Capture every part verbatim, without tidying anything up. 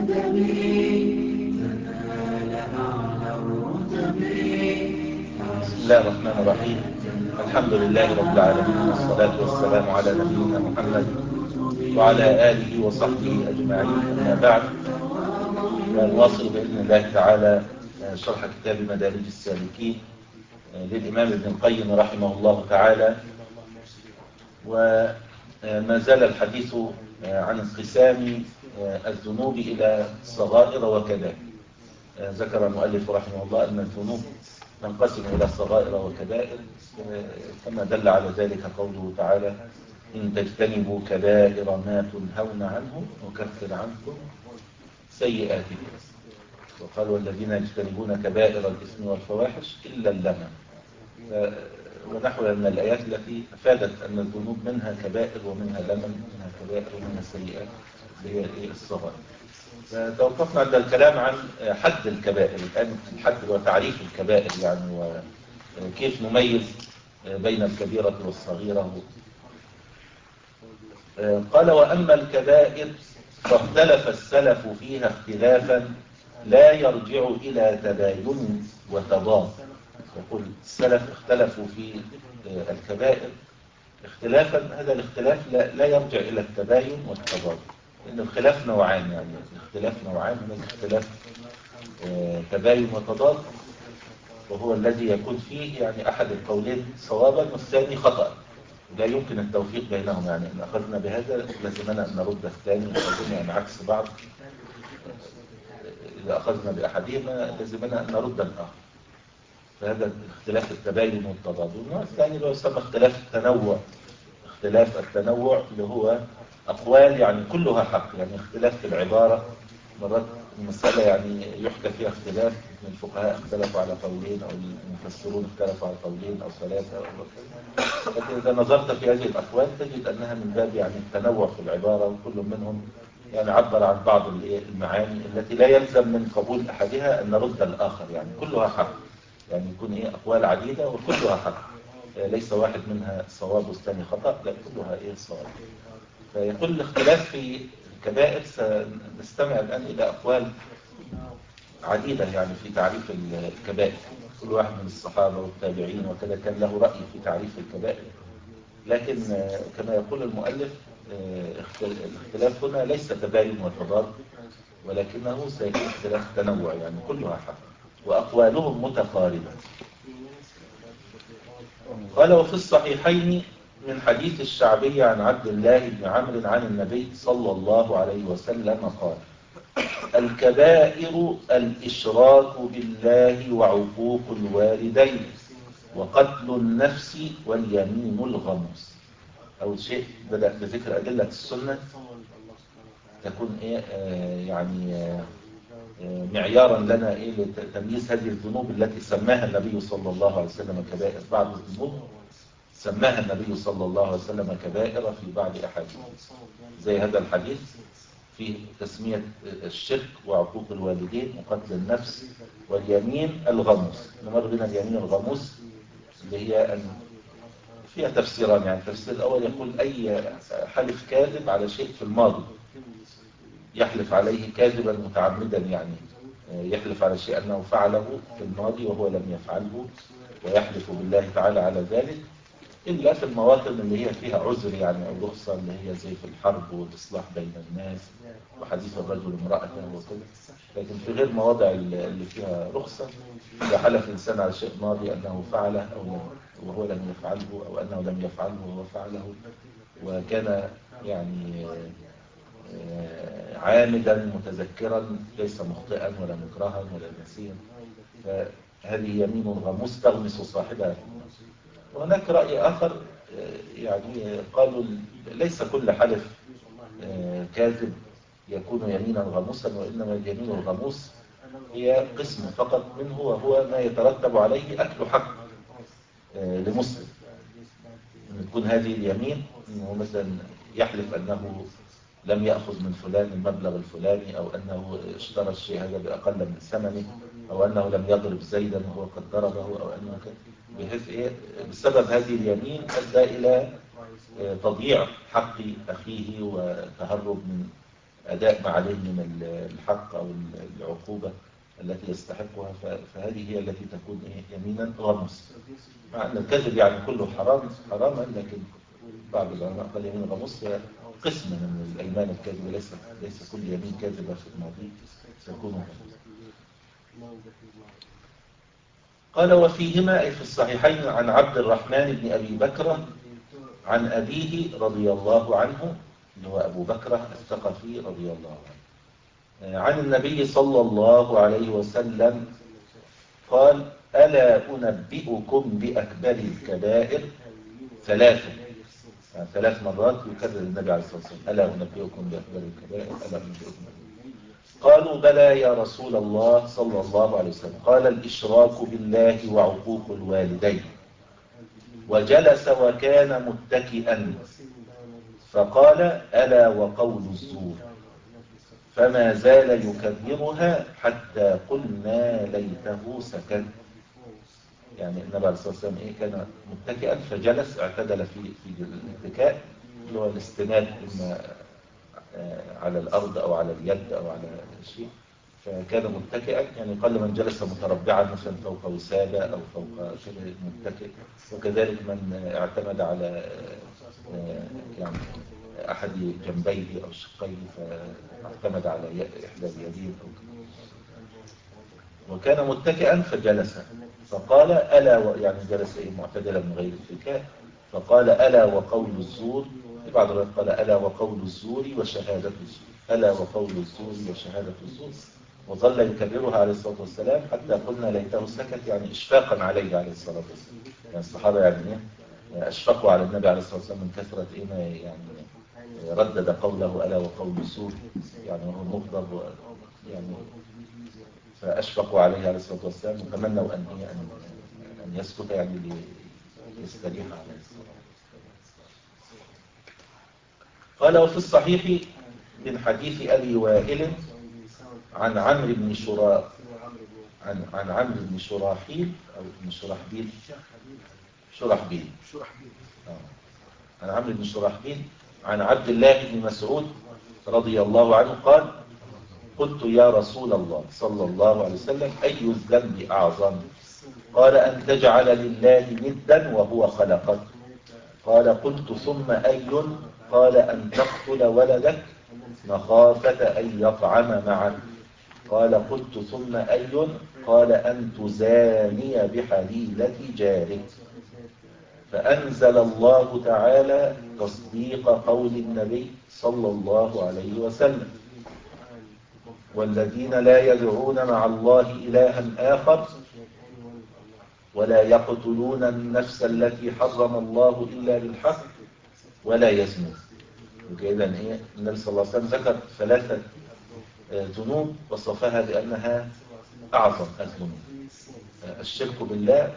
بسم الله الرحمن الرحيم. الحمد لله رب العالمين، والصلاة والسلام على نبينا محمد وعلى آله وصحبه أجمعين. أما بعد، نواصل بإذن الله تعالى شرح كتاب مدارج السالكين للإمام ابن القيم رحمه الله تعالى، وما زال الحديث عن انقسام الذنوب إلى صغائر وكبائر. ذكر المؤلف رحمه الله أن الذنوب تنقسم إلى صغائر وكبائر، كما دل على ذلك قوله تعالى: إن تجتنبوا كبائر ما تنهون عنه نكفر عنكم سيئاتكم. وقال: والذين يجتنبون كبائر الإثم والفواحش إلا اللمم. ونحو من الآيات التي أفادت أن الذنوب منها كبائر ومنها لمم، منها كبائر ومنها سيئات اللي هي الصغائر. توقفنا عند الكلام عن حد الكبائر. الآن الحد وتعريف الكبائر يعني، وكيف نميز بين الكبيرة والصغيرة. قال: وأما الكبائر فاختلف السلف فيها اختلافا لا يرجع إلى تباين وتضاد. يقول السلف اختلفوا في الكبائر اختلافا، هذا الاختلاف لا يرجع إلى التباين والتضاد، لأن الخلاف نوعان، يعني الاختلاف نوعان، من اختلاف تباين وتضاد، وهو الذي يكون فيه يعني أحد القولين صوابا والثاني خطأ، لا يمكن التوفيق بينهم. يعني إن أخذنا بهذا لازمنا أن نرد الثاني، لازمنا يعني عكس بعض. إذا أخذنا بأحدهما لازمنا أن نرد الآخر. فهذا اختلاف التباين والتضاد. والنوع الثاني اللي هو يسمى اختلاف التنوع. اختلاف التنوع اللي هو أقوال يعني كلها حق، يعني اختلاف في العبارة. مرات المسألة يعني يحكى فيها اختلاف، من الفقهاء اختلفوا على قولين، أو المفسرون اختلفوا على قولين أو ثلاثة أو أربعة. لكن إذا نظرت في هذه الأقوال تجد أنها من باب يعني التنوع في العبارة، وكل منهم يعني عبر عن بعض المعاني التي لا يلزم من قبول أحدها أن نرد الآخر، يعني كلها حق، يعني يكون إيه أقوال عديدة وكلها حق، ليس واحد منها صواب والثاني خطأ، لا كلها إيه صواب. فيقول الاختلاف في الكبائر، سنستمع الآن إلى أقوال عديدة يعني في تعريف الكبائر. كل واحد من الصحابة والتابعين وكذا كان له رأي في تعريف الكبائر، لكن كما يقول المؤلف الاختلاف هنا ليس تباين وتضاد، ولكنه سيكون اختلاف تنوع، يعني كلها حق وأقوالهم متقاربة. قال: وفي الصحيحين من حديث الشعبي عن عبد الله بن عمرو عن النبي صلى الله عليه وسلم قال: الكبائر الإشراك بالله وعقوق الوالدين وقتل النفس واليمين الغموس. أول شيء بدأ بذكر أدلة السنة تكون إيه آه يعني آه معيارا لنا إيه لتمييز هذه الذنوب التي سماها النبي صلى الله عليه وسلم كبائر. بعض الذنوب سماها النبي صلى الله عليه وسلم كبائر في بعض أحاديث، زي هذا الحديث في تسمية الشرك وعقوق الوالدين وقتل النفس واليمين الغموس. نمر بنا اليمين الغموس اللي هي أن فيها تفسيران. يعني التفسير الأول يقول أي حلف كاذب على شيء في الماضي، يحلف عليه كاذبا متعمدا، يعني يحلف على شيء أنه فعله في الماضي وهو لم يفعله، ويحلف بالله تعالى على ذلك، إلا في المواطن اللي هي فيها عذر يعني أو رخصة، اللي هي زي في الحرب والإصلاح بين الناس وحديث الرجل امرأته وكذا. لكن في غير مواضع اللي فيها رخصة، إذا حلف الإنسان على شيء ماضي أنه فعله أو وهو لم يفعله، أو أنه لم يفعله وهو فعله، وكان يعني عامدا متذكرا ليس مخطئا ولا مكرها ولا ناسيا، فهذه يمين غموس تغمس صاحبها. وهناك رأي آخر يعني قالوا ليس كل حلف كاذب يكون يمينا غموسا، وإنما اليمين الغموس هي قسم فقط منه، وهو ما يترتب عليه أكل حق لمسلم. أن تكون هذه اليمين أنه مثلا يحلف أنه لم يأخذ من فلان المبلغ الفلاني، أو أنه اشترى الشيء هذا بأقل من ثمنه، أو أنه لم يضرب زيدا وهو قد ضربه، أو أنه كان بحيث إيه بسبب هذه اليمين أدى إلى تضييع حق أخيه وتهرب من أداء ما عليه من الحق أو العقوبة التي يستحقها، فهذه هي التي تكون إيه يمينا غموس. مع أن الكذب يعني كله حرام حراما، لكن بعض العلماء قال يمين غموس هي قسم من الأيمان الكاذبة، ليس ليس كل يمين كاذبة في الماضي تكون غموس. قال وفيهما أي في الصحيحين عن عبد الرحمن بن أبي بكر عن أبيه رضي الله عنه اللي هو أبو بكر الثقفي رضي الله عنه عن النبي صلى الله عليه وسلم قال ألا أنبئكم بأكبر الكبائر ثلاثة، يعني ثلاث مرات يكرر النبي عليه الصلاة والسلام ألا أنبئكم بأكبر الكبائر ألا أنبئكم. قالوا بلى يا رسول الله صلى الله عليه وسلم. قال الإشراك بالله وعقوق الوالدين. وجلس وكان متكئا فقال ألا وقول الزور، فما زال يكررها حتى قلنا ليته سكت. يعني النبي عليه الصلاة والسلام إيه كان متكئا فجلس، اعتدل في في الاتكاء اللي هو الاستناد إما على الأرض أو على اليد أو على شيء، فكان متكئا. يعني قل من جلس متربعا مثلا فوق وسادة أو فوق شيء متكئ، وكذلك من اعتمد على يعني أحد جنبيه أو شقيه فاعتمد على إحدى اليدين أو كده. وكان متكئا فجلس فقال ألا و... يعني جلس إيه معتدلا من غير اتكاء، فقال ألا وقول الزور. في بعض الروايات قال ألا وقول الزور وشهادة الزور، ألا وقول الزور وشهادة الزور. وظل يكررها عليه الصلاة والسلام حتى قلنا ليته سكت، يعني إشفاقا عليه عليه الصلاة والسلام. يعني الصحابة يعني إيه أشفقوا على النبي عليه الصلاة والسلام من كثرة إيه ما يعني ردد قوله ألا وقول الزور، يعني هو مغضب يعني، فأشفقوا عليه عليه الصلاة والسلام وتمنوا أن أن أن يسكت يعني ليستريح عليه الصلاة. قال وفي الصحيح من حديث أبي وائل عن عمرو بن شرا عن عن عمرو بن شراحيل أو بن شرحبيل شرحبيل عن عمرو بن شرحبيل عن عبد الله بن مسعود رضي الله عنه قال قلت يا رسول الله صلى الله عليه وسلم أي الذنب أعظم؟ قال أن تجعل لله ندا وهو خلقك. قال قلت ثم أي؟ قال أن تقتل ولدك مخافة أن يطعم معك. قال قلت ثم أي؟ قال أن تزاني بحليلة جارك. فأنزل الله تعالى تصديق قول النبي صلى الله عليه وسلم والذين لا يدعون مع الله إلها آخر ولا يقتلون النفس التي حرم الله إلا بالحق ولا يزنون. وكذا هي النبي صلى الله عليه وسلم ذكر ثلاثة ذنوب وصفها بأنها أعظم الذنوب: الشرك بالله،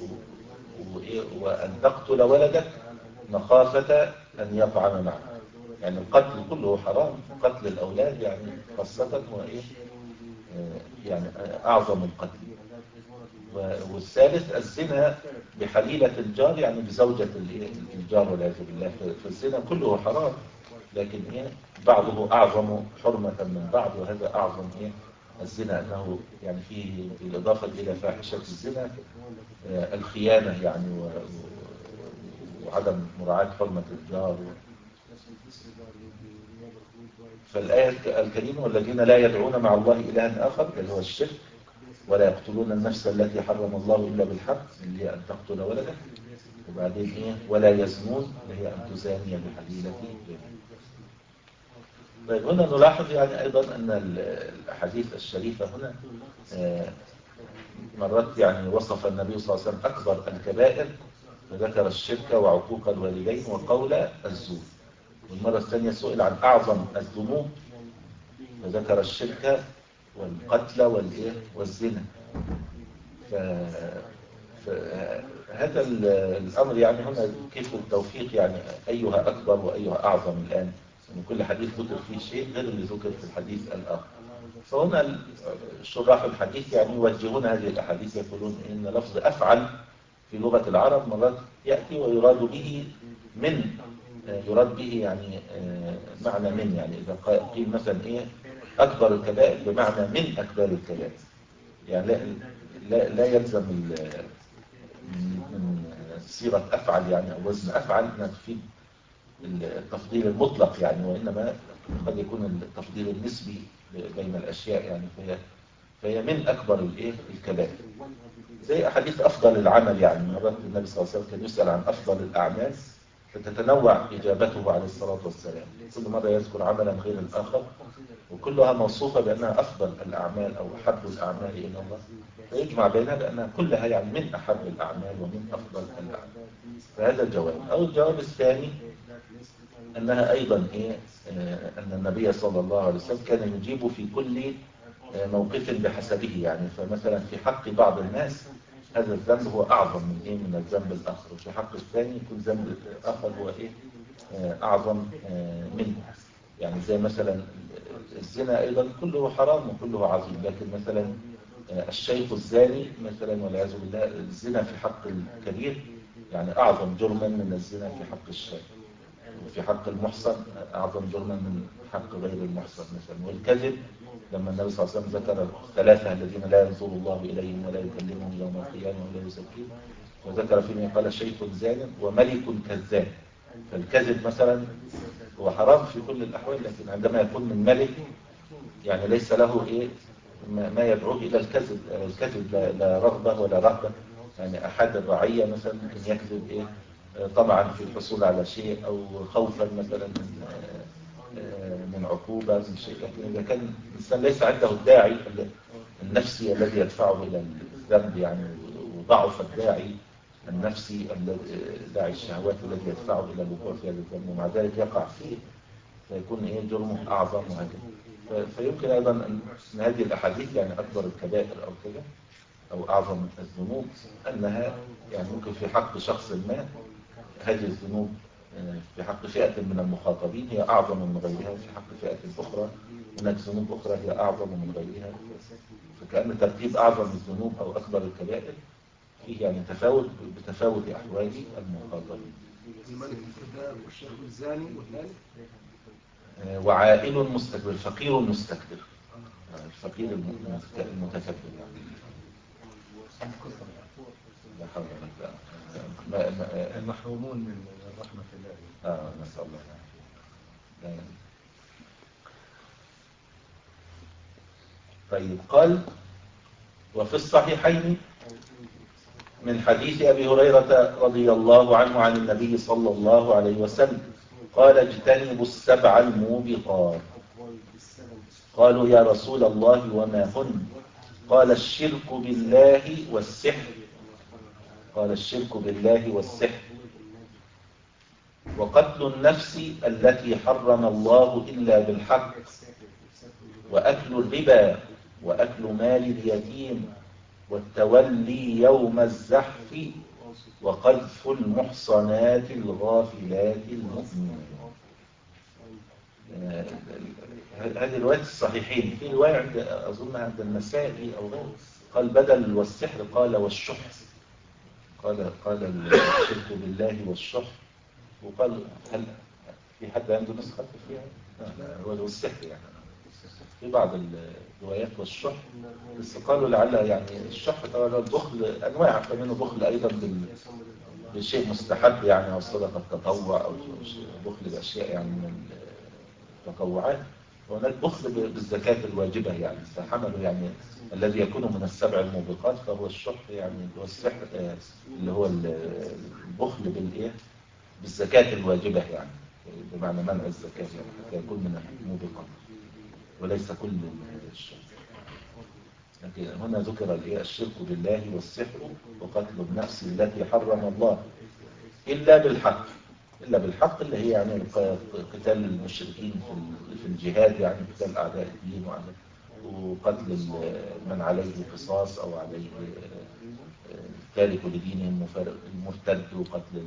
وأن تقتل ولدك مخافة أن يطعم معك. يعني القتل كله حرام، قتل الأولاد يعني خاصة هو إيه يعني أعظم القتل. والثالث الزنا بحليلة الجار، يعني بزوجة الجار والعياذ بالله. فالزنا كله حرام، لكن إيه بعضه أعظم حرمة من بعض، وهذا أعظم إيه الزنا أنه يعني فيه بالإضافة إلى فاحشة الزنا الخيانة يعني وعدم مراعاة حرمة الجار. فالآية الكريمة والذين لا يدعون مع الله إلها آخر اللي هو الشرك، ولا يقتلون النفس التي حرم الله إلا بالحق اللي هي أن تقتل ولدك، وبعدين إيه ولا يزنون اللي هي أن تزاني بحليلة. طيب هنا نلاحظ يعني أيضا أن الأحاديث الشريفة هنا مرات يعني وصف النبي صلى الله عليه وسلم أكبر الكبائر فذكر الشرك وعقوق الوالدين وقول الزور، والمرة الثانية سئل عن أعظم الذنوب فذكر الشرك والقتل والإيه والزنا. فهذا الأمر يعني هنا كيف التوفيق، يعني أيها أكبر وأيها أعظم الآن، يعني كل حديث ذكر فيه شيء غير اللي ذكر في الحديث الآخر. فهنا شراح الحديث يعني يوجهون هذه الأحاديث يقولون إن لفظ أفعل في لغة العرب مرات يأتي ويراد به من يراد به يعني معنى من، يعني إذا قيل مثلا إيه أكبر الكبائر بمعنى من أكبر الكبائر، يعني لا, لا, لا يلزم من صيغة أفعل يعني أو وزن أفعل أنها تفيد التفضيل المطلق يعني، وإنما قد يكون التفضيل النسبي بين الأشياء يعني، فهي, فهي من أكبر الإيه الكبائر. زي أحاديث أفضل العمل يعني، مرات النبي صلى الله عليه وسلم كان يسأل عن أفضل الأعمال فتتنوع إجابته عليه الصلاة والسلام، كل مرة يذكر عملا غير الآخر وكلها موصوفة بأنها أفضل الأعمال أو أحب الأعمال إلى الله، فيجمع بينها بأنها كلها يعني من أحب الأعمال ومن أفضل الأعمال. فهذا الجواب. أو الجواب الثاني أنها أيضا إيه آه أن النبي صلى الله عليه وسلم كان يجيب في كل آه موقف بحسبه يعني، فمثلا في حق بعض الناس هذا الذنب هو أعظم من إيه من الذنب الآخر، وفي حق الثاني يكون ذنب آخر هو إيه آه أعظم آه منه، يعني زي مثلا الزنا أيضا كله حرام وكله عظيم، لكن مثلا الشيخ الزاني مثلا والعياذ بالله الزنا في حق الكبير يعني أعظم جرما من الزنا في حق الشيخ، وفي حق المحصن أعظم جرما من حق غير المحصن مثلا. والكذب لما النبي صلى الله عليه وسلم ذكر الثلاثة الذين لا ينظر الله إليهم ولا يكلمهم يوم القيامة ولا يزكيهم، وذكر فيما قال شيخ زان وملك كذاب، فالكذب مثلا هو حرام في كل الأحوال، لكن عندما يكون من ملك يعني ليس له إيه ما يدعوه إلى الكذب، الكذب لا, لا رغبة ولا رهبة، يعني أحد الرعية مثلا ممكن يكذب إيه طبعا في الحصول على شيء أو خوفا مثلا من من عقوبة من شيء، لكن إذا كان الإنسان ليس عنده الداعي النفسي الذي يدفعه إلى الذنب يعني، وضعف الداعي النفسي داعي الشهوات الذي يدفعه إلى الوقوع في هذا الذنب ومع ذلك يقع فيه، فيكون إيه جرمه أعظم وهكذا. فيمكن أيضا أن هذه الأحاديث يعني أكبر الكبائر أو كذا أو أعظم الذنوب أنها يعني ممكن في حق شخص ما هذه الذنوب في حق فئة من المخاطبين هي أعظم من غيرها، وفي حق فئة أخرى هناك ذنوب أخرى هي أعظم من غيرها، فكأن ترتيب أعظم الذنوب أو أكبر الكبائر فيه يعني تفاوت بتفاوت أحوال المخاطبين. الملك الكذاب والشيخ الزاني والثالث وعائل مستكبر، فقير مستكبر، الفقير المتكبر يعني. لا حول ولا قوة. المحرومون من رحمة الله. اه نسأل الله. طيب قال وفي الصحيحين من حديث أبي هريرة رضي الله عنه عن النبي صلى الله عليه وسلم قال اجتنبوا السبع الموبقات. قالوا يا رسول الله وما هن؟ قال الشرك بالله والسحر قال الشرك بالله والسحر وقتل النفس التي حرم الله إلا بالحق وأكل الربا وأكل مال اليتيم والتولي يوم الزحف وقذف المحصنات الغافلات المؤمنات. هذه رواية الصحيحين. في رواية عند أظن عند النسائي أو غيره قال بدل والسحر قال والشح، قال قال الشرك بالله والشح، وقال هل في حد عنده نسخة فيها؟ هو والسحر يعني في بعض الروايات والشح، بس قالوا لعل يعني الشح طبعا البخل أنواع، فمنه بخل أيضا بالشيء مستحب يعني أو صدقة تطوع أو بخل بأشياء يعني من التطوعات، وهناك بخل بالزكاة الواجبة يعني، فحملوا يعني الذي يكون من السبع الموبقات فهو الشح يعني اللي هو السحر اللي هو البخل بالإيه بالزكاة الواجبة يعني بمعنى منع الزكاة يعني حتى يكون من الموبقات وليس كل الشرك. لكن هنا ذكر الشرك بالله والسحر وقتل النفس التي حرم الله إلا بالحق، إلا بالحق اللي هي يعني قتال المشركين في الجهاد يعني قتال أعداء الدين وقتل من عليه قصاص أو عليه تارك لدينه المرتد وقتل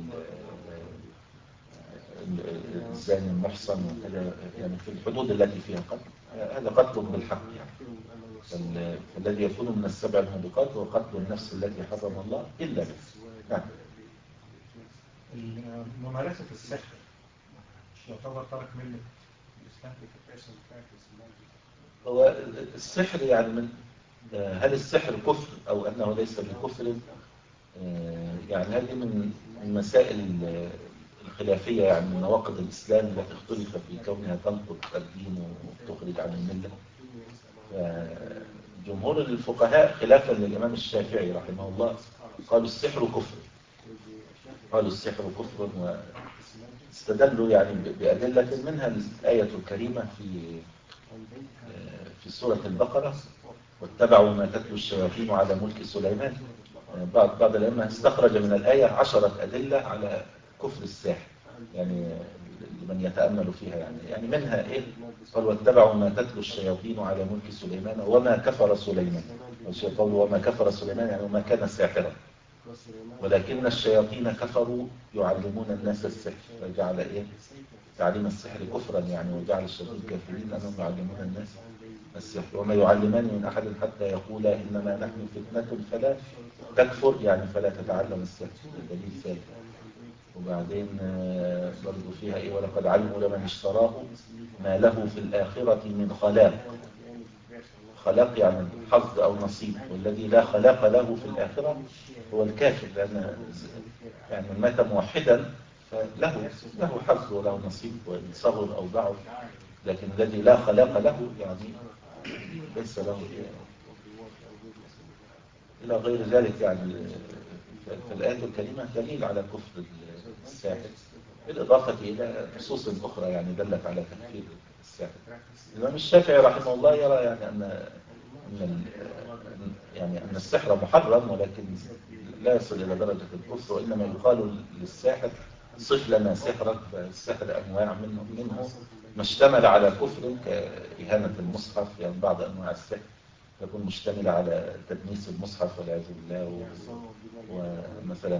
الزاني المحصن وكذا يعني في الحدود التي فيها قتل، هذا قتل بالحق يعني. فالذي يكون من السبع الموبقات هو قتل النفس التي حرم الله إلا به. نعم. ممارسة السحر يعتبر ترك ملة. هو السحر يعني من هل السحر كفر أو أنه ليس بكفر؟ يعني هذه من المسائل الخلافية، يعني من نواقض الإسلام التي اختلف في كونها تنقض الدين وتخرج عن الملة. جمهور الفقهاء خلافا للإمام الشافعي رحمه الله قالوا السحر كفر، قالوا السحر كفر، واستدلوا يعني بأدلة منها الآية الكريمة في في سورة البقرة: واتبعوا ما تتلو الشياطين على ملك سليمان. بعض بعض الأئمة استخرج من الآية عشرة أدلة على كفر الساحر، يعني لمن يتأمل فيها، يعني يعني منها إيه؟ قال واتبعوا ما تتلو الشياطين على ملك سليمان وما كفر سليمان. قال وما كفر سليمان يعني وما كان ساحرا، ولكن الشياطين كفروا يعلمون الناس السحر، فجعل إيه؟ تعليم السحر كفرا يعني، وجعل الشياطين كافرين أنهم يعلمون الناس السحر. وما يعلمان من أحد حتى يقولا إنما نحن فتنة فلا تكفر، يعني فلا تتعلم السحر، دليل ثالث. وبعدين برضو فيها إيه؟ ولقد علموا لمن اشتراه ما له في الآخرة من خلاق. خلاق يعني حظ أو نصيب، والذي لا خلاق له في الآخرة هو الكافر، لأن يعني من مات موحدا فله له حظ وله نصيب وإن صغر أو ضعف، لكن الذي لا خلاق له يعني ليس له إلى غير ذلك. يعني فالآية الكريمة دليل على كفر الساحر، بالإضافة إلى نصوص أخرى يعني دلت على تكفير الساحر. الإمام الشافعي رحمه الله يرى يعني أن أن يعني أن السحر محرم، ولكن لا يصل إلى درجة الكفر، وإنما يقال للساحر صف لنا سحرك، فالسحر أنواع منه منه ما اشتمل على كفر كإهانة المصحف، يعني بعض أنواع السحر تكون مشتملة على تدنيس المصحف والعياذ بالله، ومثلا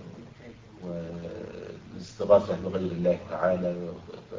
والاستغاثة بغير الله تعالى،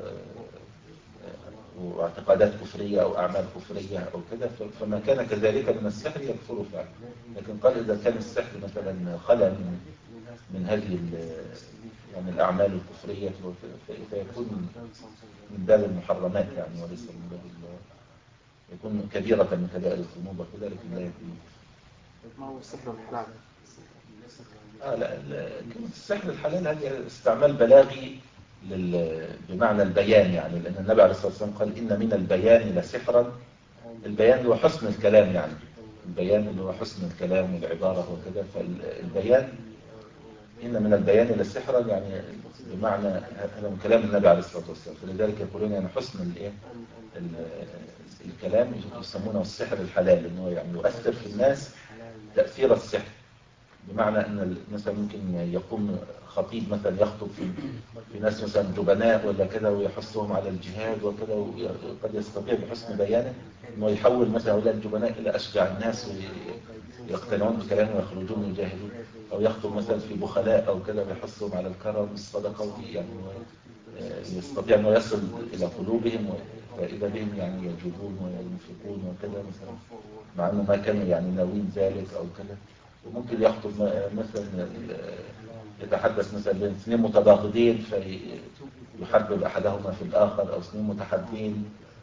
واعتقادات كفرية أو أعمال كفرية أو كذا، فما كان كذلك من السحر يكفر فعلا. لكن قال إذا كان السحر مثلا خلى من من هذه يعني الأعمال الكفرية فيكون من باب المحرمات يعني، وليس من باب يكون كبيرة من كبائر الذنوب وكذا، لكن لا يكون. ما هو السحر الحلال؟ آه لا كلمة السحر الحلال هذه استعمال بلاغي لل... بمعنى البيان، يعني لأن النبي عليه الصلاة والسلام قال إن من البيان لسحرا. البيان هو حسن الكلام، يعني البيان اللي هو حسن الكلام والعبارة وكذا، فالبيان إن من البيان لسحرا يعني بمعنى هذا من كلام النبي عليه الصلاة والسلام، فلذلك يقولون يعني حسن الإيه الكلام يسمونه السحر الحلال، إنه يعني يؤثر في الناس تأثير السحر، بمعنى أن مثلا ممكن يقوم خطيب مثلا يخطب في, في ناس مثلا جبناء ولا كذا ويحثهم على الجهاد وكذا، وقد يستطيع بحسن بيانه أنه يحول مثلا هؤلاء الجبناء إلى أشجع الناس ويقتنعون بكلامه ويخرجون ويجاهدون، أو يخطب مثلا في بخلاء أو كذا ويحثهم على الكرم والصدقة، يعني يستطيع أنه يصل إلى قلوبهم، فإذا بهم يعني يجوبون وينفقون وكذا مثلا، مع أنه ما كانوا يعني ناويين ذلك أو كذا. وممكن يخطب مثلا يتحدث مثلا بين اثنين متباغضين فيحبب أحدهما في الآخر، أو اثنين متحدين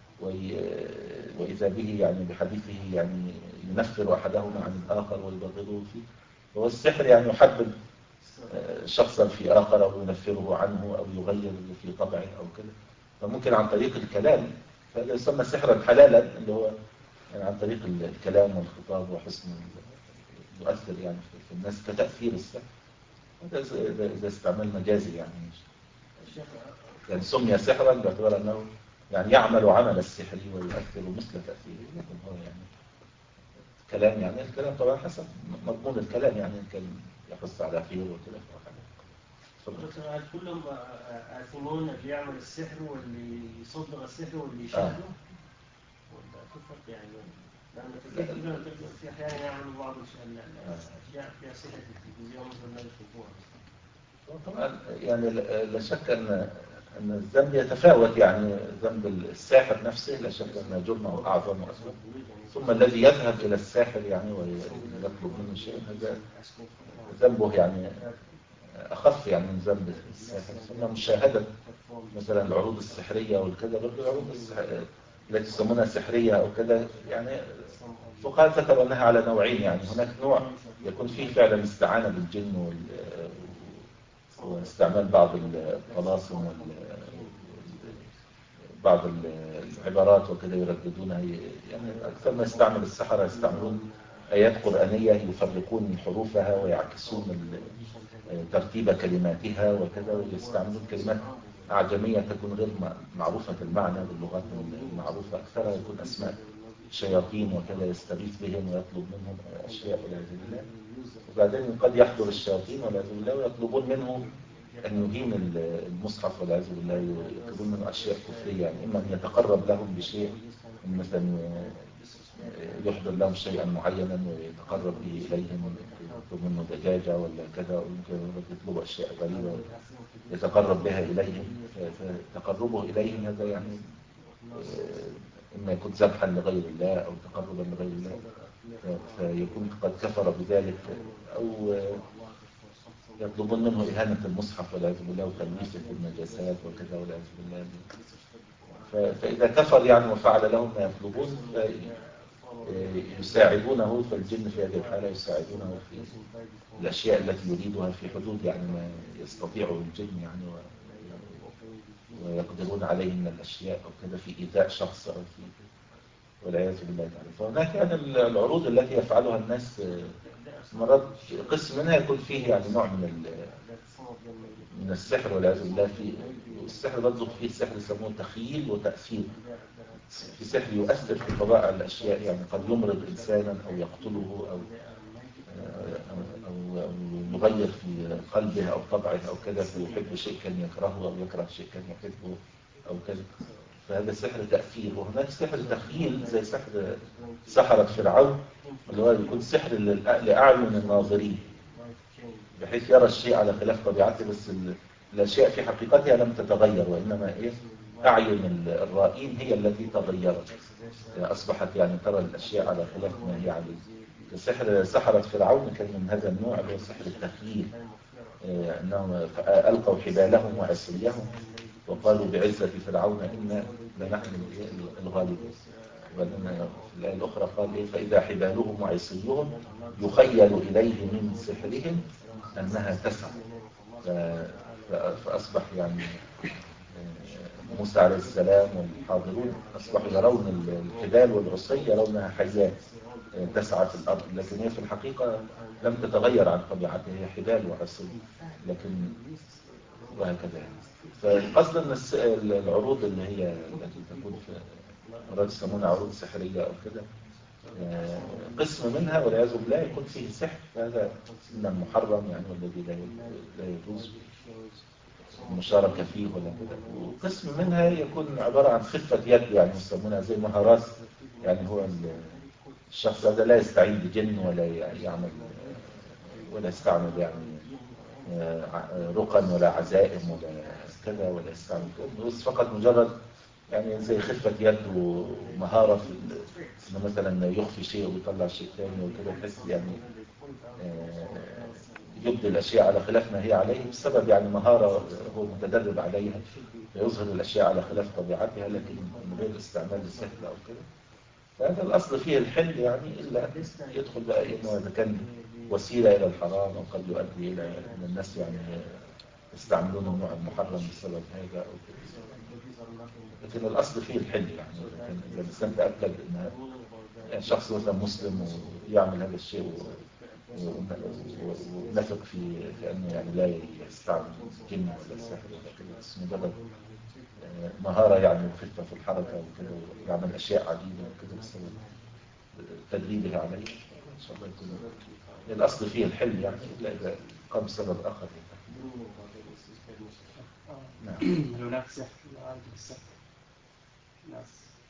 وإذا به يعني بحديثه يعني ينفر أحدهما عن الآخر ويبغضه فيه. فهو السحر يعني يحبب شخصا في آخر أو ينفره عنه أو يغير في طبعه أو كده، فممكن عن طريق الكلام، فهذا يسمى سحرا حلالا، اللي هو يعني عن طريق الكلام والخطاب وحسن يؤثر يعني في الناس كتأثير السحر. هذا استعمال مجازي يعني، يعني سمي سحرا باعتبار أنه يعني يعمل عمل السحر ويؤثر مثل تأثيره، لكن هو يعني كلام، يعني الكلام طبعا حسب مضمون الكلام، يعني كان يحث على خير وكذا. هل كلهم آثمون اللي يعمل السحر واللي يصدق السحر واللي يشاهده؟ ولا تفرق يعني؟ لأن في أحيانا يعمل بعض الأشياء فيها سحر في التلفزيون مثل ما يشوفوها. طبعا يعني لا شك أن أن الذنب يتفاوت، يعني ذنب الساحر نفسه لا شك أن جرمه أعظم وأسوأ، ثم الذي يذهب إلى الساحر يعني ويطلب منه شيء هذا ذنبه يعني أخف يعني من ذنب الساحر. ثم مشاهدة مثلا العروض السحرية والكذا، برضه العروض السحرية التي يسمونها سحرية أو كذا، يعني فقهاء ذكروا أنها على نوعين. يعني هناك نوع يكون فيه فعلا استعانة بالجن وال- واستعمال بعض الطلاسم وال- بعض العبارات وكذا يرددونها. يعني أكثر ما يستعمل السحرة يستعملون آيات قرآنية يفرقون حروفها ويعكسون ترتيب كلماتها وكذا، ويستعملون كلمات أعجمية تكون غير معروفة المعنى باللغات المعروفة، أكثرها يكون أسماء شياطين وكذا يستغيث بهم ويطلب منهم أشياء والعياذ بالله. وبعدين قد يحضر الشياطين والعياذ بالله ويطلبون منه أن يهين المصحف والعياذ بالله، يطلبون منه أشياء كفرية، يعني إما أن يتقرب لهم بشيء، مثلا يحضر لهم شيئا معينا ويتقرب به إليهم، يطلب منه دجاجة ولا كذا، ويمكن يطلب أشياء غريبة يتقرب بها إليهم. فتقربه إليهم هذا يعني إما يكون ذبحا لغير الله أو تقربا لغير الله، فيكون قد كفر بذلك، أو يطلبون منه إهانة المصحف والعياذ بالله وتلويثه بالنجاسات وكذا والعياذ بالله. فإذا كفر يعني وفعل لهم ما يطلبون يساعدونه، فالجن في هذه الحالة يساعدونه في الأشياء التي يريدها في حدود يعني ما يستطيعه الجن، يعني ويقدرون عليه من الأشياء أو كذا في إيذاء شخص أو في والعياذ بالله تعالى. فهناك يعني العروض التي يفعلها الناس مرات قسم منها يكون فيه يعني نوع من من السحر والعياذ بالله. في السحر برضه فيه سحر يسموه تخيل وتأثير. في سحر يؤثر في طبائع الأشياء، يعني قد يمرض إنسانا أو يقتله أو أو يغير في قلبه أو طبعه أو كذا، فيحب شيء كان يكرهه أو يكره شيء كان يحبه أو كذا، فهذا سحر تأثير. وهناك سحر تخيل زي سحر سحرة فرعون، اللي هو يكون سحر لأعين الناظرين بحيث يرى الشيء على خلاف طبيعته، بس الأشياء في حقيقتها لم تتغير، وإنما إيه أعين الرائين هي التي تغيرت، أصبحت يعني ترى الأشياء على خلاف ما هي عليه. سحر سحرة فرعون كان من هذا النوع اللي هو سحر التخييل، أنهم ألقوا حبالهم وعصيهم وقالوا بعزة فرعون إنا لنحن الغالبون. وبعدين في الآية الأخرى قال إيه فإذا حبالهم وعصيهم يخيل إليه من سحرهم أنها تسعى. فأصبح يعني موسى عليه السلام والحاضرون أصبحوا يرون الحبال والعصي يرونها حيات تسعى في الأرض، لكن هي في الحقيقة لم تتغير عن طبيعتها، هي حبال وعصي، لكن وهكذا. فالقصد أن العروض اللي هي التي تكون في مرات يسمونها عروض سحرية أو كده قسم منها والعياذ بالله يكون فيه سحر، فهذا من المحرم يعني والذي لا يجوز المشاركة فيه ولا كده. وقسم منها يكون عبارة عن خفة يد، يعني يسمونها زي مهارات، يعني هو الشخص هذا لا يستعين بجن ولا يعمل ولا يستعمل يعني رقا ولا عزائم ولا كذا ولا يستعمل، بس فقط مجرد يعني زي خفة يد ومهارة في إنه مثلا يخفي شيء ويطلع شيء ثاني وكذا، بحيث يعني يبدي الأشياء على خلاف ما هي عليه بسبب يعني مهارة هو متدرب عليها، يظهر الأشياء على خلاف طبيعتها لكن من غير استعمال السحر أو كده. فهذا الأصل فيه الحل يعني، إلا يدخل بقى إنه إذا كان وسيلة إلى الحرام أو قد يؤدي إلى أن الناس يعني يستعملون النوع المحرم بسبب هذا أو كده. لكن الأصل فيه الحل يعني، إذا الإنسان تأكد أن يعني شخص مثلا مسلم ويعمل هذا الشيء ونثق في أنه يعني لا يستعمل جن ولا سحر ولا كده، بس مجرد مهارة يعني وخفة في الحركة وكده، ويعمل أشياء عجيبة وكده بسبب تدريبها عليه، إن شاء الله يكون الأصل فيه الحل يعني، إلا إذا قام سبب آخر. نعم. هناك سحر وعادة السحر ناس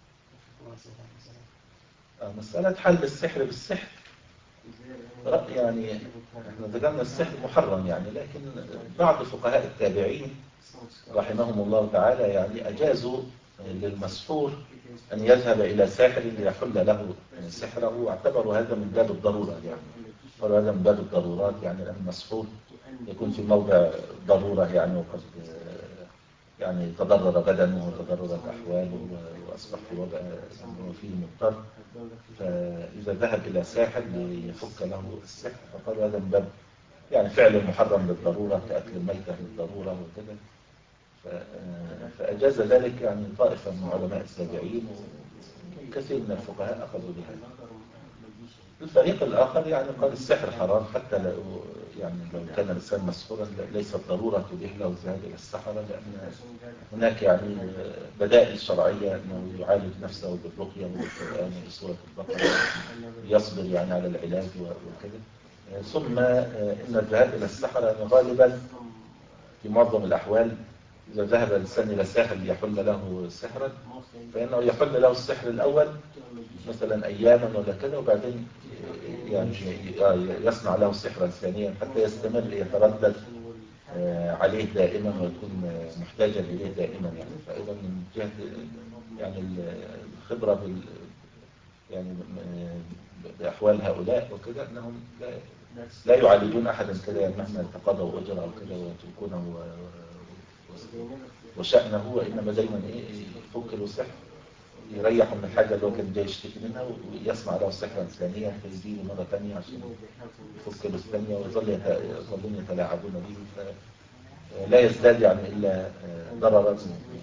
مسألة حل السحر بالسحر يعني احنا ذكرنا السحر محرم يعني، لكن بعض فقهاء التابعين رحمهم الله تعالى يعني أجازوا للمسحور أن يذهب إلى ساحر ليحل له سحره، واعتبروا هذا من باب الضرورة يعني، قالوا هذا من باب الضرورات يعني، لأن المسحور يكون في موضع ضرورة يعني، وقد يعني تضرر بدنه وتضررت أحواله وأصبح في وضع أنه فيه مضطر، فإذا ذهب إلى ساحر ليفك له السحر فقال هذا من باب يعني فعل محرم للضرورة كأكل الميتة للضرورة وكذا. فأجاز ذلك يعني طائفة من علماء السابعين وكثير من الفقهاء أخذوا بهذا. الفريق الآخر يعني قال السحر حرام حتى لو يعني لو كان الإنسان مسحورا، ليست ضرورة تبيح له الذهاب إلى السحرة، لأن هناك يعني بدائل شرعية أنه يعالج نفسه بالرقية والقرآن وسورة البقرة، يصبر يعني على العلاج وكذا. ثم إن الذهاب إلى السحرة يعني غالبا في معظم الأحوال إذا ذهب الإنسان إلى ساحر ليحل له سحرا فإنه يحل له السحر الأول مثلا أياما ولا كذا، وبعدين يعني يصنع له سحرا ثانيا حتى يستمر يتردد عليه دائما ويكون محتاجا إليه دائما يعني. فأيضا من جهة يعني الخبرة بال يعني بأحوال هؤلاء وكذا أنهم لا لا يعالجون أحدا كذا يعني مهما تقاضوا أجر أو كذا ويتركونه وشأنه، وإنما دايما إيه يفك له سحر يريحه من الحاجة اللي هو كان جاي يشتكي منها ويسمع له سحرا ثانيا فيجيله مرة ثانية عشان يفك له الثانية ويظل يظلون يتلاعبون به فلا يزداد يعني إلا ضررا.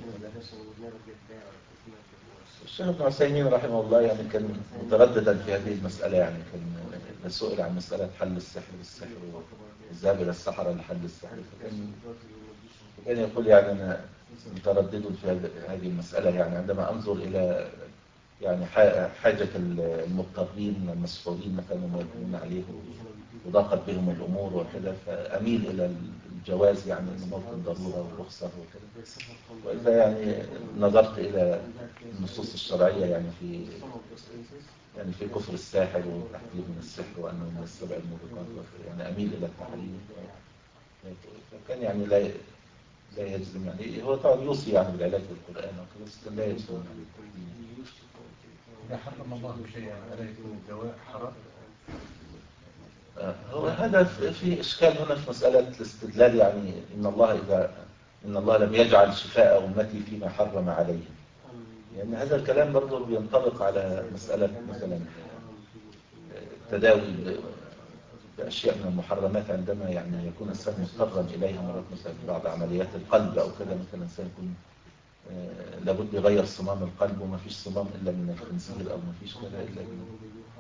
الشيخ ابن عثيمين رحمه الله يعني كان مترددا في هذه المسألة، يعني كان سئل عن مسألة حل السحر بالسحر والذهاب إلى السحرة لحل السحر، فكان كان يقول يعني أنا متردد في هذه المسألة يعني عندما أنظر إلى يعني حاجة المضطرين المسحورين مثلا ما يكونون عليه وضاقت بهم الأمور وكذا، فأميل إلى الجواز يعني أنه ممكن ضرورة ورخصة وكذا. وإذا يعني نظرت إلى النصوص الشرعية يعني في يعني في كفر الساحر والتحذير من السحر وأنه من السبع الموبقات يعني أميل إلى التحريم، فكان يعني لا لا يجزم يعني هو طبعا يوصي يعني بالعلاج بالقرآن وكذا بس لا يجزم يعني التحريم. إذا حرم الله شيئا ألا يكون الدواء حرام؟ هو هذا في إشكال هنا في مسألة الاستدلال، يعني إن الله إذا إن الله لم يجعل شفاء أمتي فيما حرم عليهم، يعني هذا الكلام برضه بينطبق على مسألة مثلا التداوي بأشياء من المحرمات عندما يعني يكون الإنسان مضطرا إليها، مرات مثلا بعض عمليات القلب أو كذا مثلا الإنسان يكون لابد يغير صمام القلب وما فيش صمام إلا من الخنزير أو ما فيش كذا إلا من.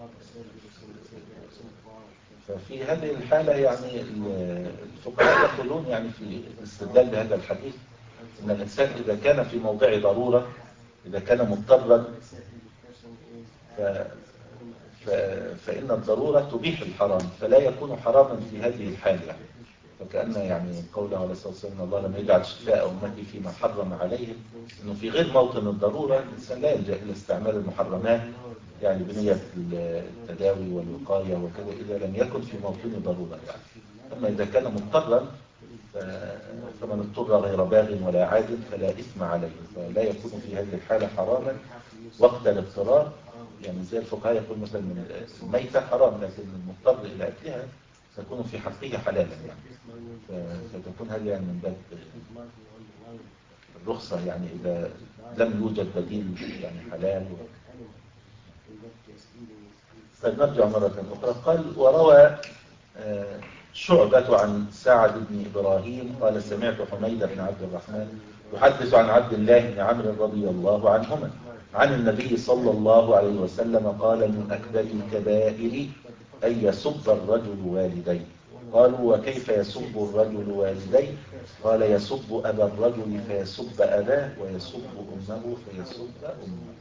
ففي هذه الحالة يعني الفقهاء يقولون يعني في الاستدلال بهذا الحديث أن الإنسان إذا كان في موضع ضرورة إذا كان مضطرا ف... ف... فإن الضرورة تبيح الحرام فلا يكون حراما في هذه الحالة يعني. فكأن يعني قوله عليه الصلاة والسلام إن الله لم يجعل شفاء أمتي فيما حرم عليهم، إنه في غير موطن الضرورة الإنسان لا يلجأ إلى استعمال المحرمات يعني بنية التداوي والوقاية وكذا إذا لم يكن في موطن ضرورة يعني. أما إذا كان مضطرا فمن اضطر غير باغ ولا عاد فلا إثم عليه، فلا يكون في هذه الحالة حراما وقت الاضطرار، يعني زي الفقهاء يقول مثلا من الميتة حرام لكن المضطر إلى أكلها تكون في حقه حلالا يعني، فتكون هذه يعني من باب الرخصة يعني إذا لم يوجد بديل يعني حلال. فنرجع مرة أخرى. قال وروى شعبة عن سعد بن إبراهيم قال سمعت حميد بن عبد الرحمن يحدث عن عبد الله بن عمرو رضي الله عنهما عن النبي صلى الله عليه وسلم قال من أكبر الكبائر أن يسب الرجل والديه. قالوا وكيف يسب الرجل والديه؟ قال يسب أبا الرجل فيسب أباه ويسب أمه فيسب أمه.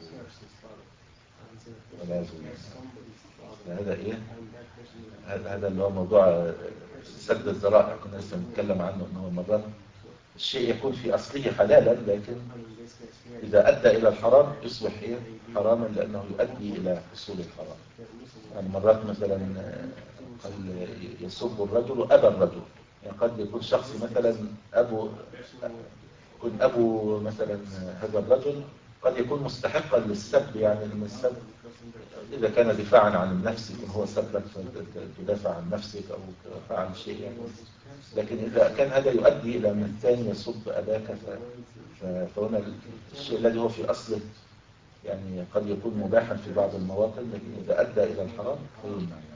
هذا إيه؟ هذا اللي هو موضوع سد الذرائع كنا لسه بنتكلم عنه انه مرات الشيء يكون في اصله حلالا لكن اذا ادى الى الحرام يصبح ايه حراما لانه يؤدي الى حصول الحرام. يعني مرات مثلا قال يسب الرجل ابا الرجل، يعني قد يكون شخص مثلا ابو يكون ابو مثلا هذا الرجل قد يكون مستحقا للسب، يعني من السب إذا كان دفاعا عن النفس يكون هو سبك فتدافع عن نفسك أو فعل شيء يعني. لكن إذا كان هذا يؤدي إلى أن الثاني يسب أباك فهنا الشيء الذي هو في أصله يعني قد يكون مباحا في بعض المواطن، لكن إذا أدى إلى الحرام فيمنع يعني.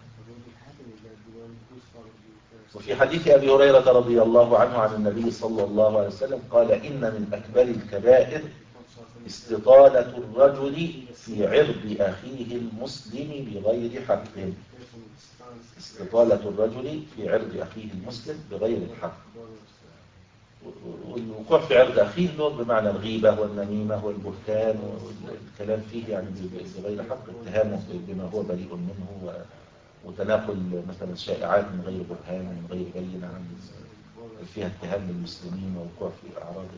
وفي حديث أبي هريرة رضي الله عنه عن النبي صلى الله عليه وسلم قال إن من أكبر الكبائر استطالة الرجل في عرض أخيه المسلم بغير حق. استطالة الرجل في عرض أخيه المسلم بغير الحق. والوقوع في عرض أخيه له بمعنى الغيبة والنميمة والبهتان والكلام فيه يعني بغير حق، اتهامه بما هو بريء منه وتناقل مثلا شائعات من غير برهان ومن غير بينة عن فيها اتهام للمسلمين ووقوع في أعراضهم.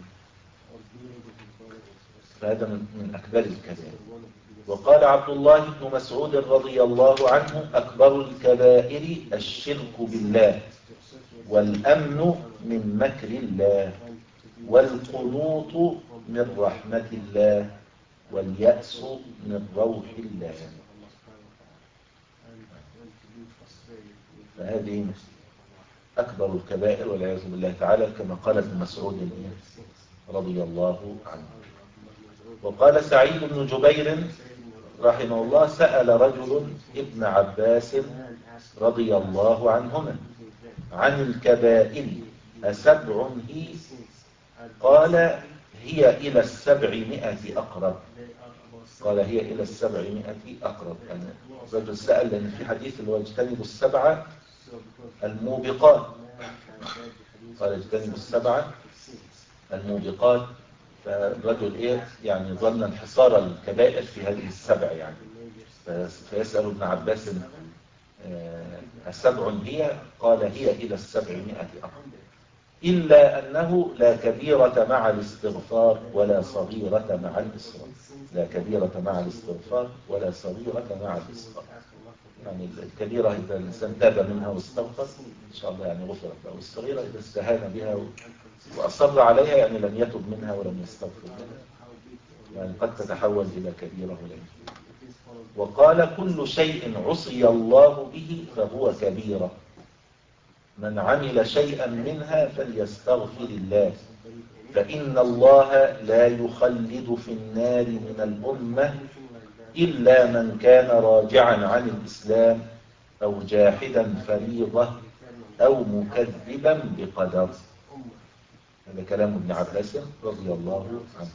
فهذا من أكبر الكبائر. وقال عبد الله بن مسعود رضي الله عنه أكبر الكبائر الشرك بالله والأمن من مكر الله والقنوط من رحمة الله واليأس من روح الله. فهذه أكبر الكبائر والعياذ بالله تعالى كما قال ابن مسعود رضي الله عنه. وقال سعيد بن جبير رحمه الله سأل رجل ابن عباس رضي الله عنهما عن الكبائر أسبع هي؟ قال هي إلى السبعمائة أقرب. قال هي إلى السبعمائة أقرب. يعني الرجل سأل لأن في حديث اللي هو اجتنبوا السبعة الموبقات، قال اجتنبوا السبعة الموبقات. فالرجل إيه يعني ظن انحصار الكبائر في هذه السبع يعني. فيسأل ابن عباس السبع هي؟ قال هي إلى السبعمائة أقرب إلا أنه لا كبيرة مع الاستغفار ولا صغيرة مع الإصرار. لا كبيرة مع الاستغفار ولا صغيرة مع الإصرار. يعني الكبيرة إذا الإنسان تاب منها واستغفر إن شاء الله يعني غفرت له، والصغيرة إذا استهان بها وأصر عليها يعني لم يتب منها ولم يستغفر منها يعني قد تتحول إلى كبيرة ولا يتوب. وقال كل شيء عصي الله به فهو كبيرة، من عمل شيئا منها فليستغفر الله فإن الله لا يخلد في النار من الأمة إلا من كان راجعا عن الإسلام أو جاحدا فريضة أو مكذبا بقدر. هذا كلام ابن عباس رضي الله عنه.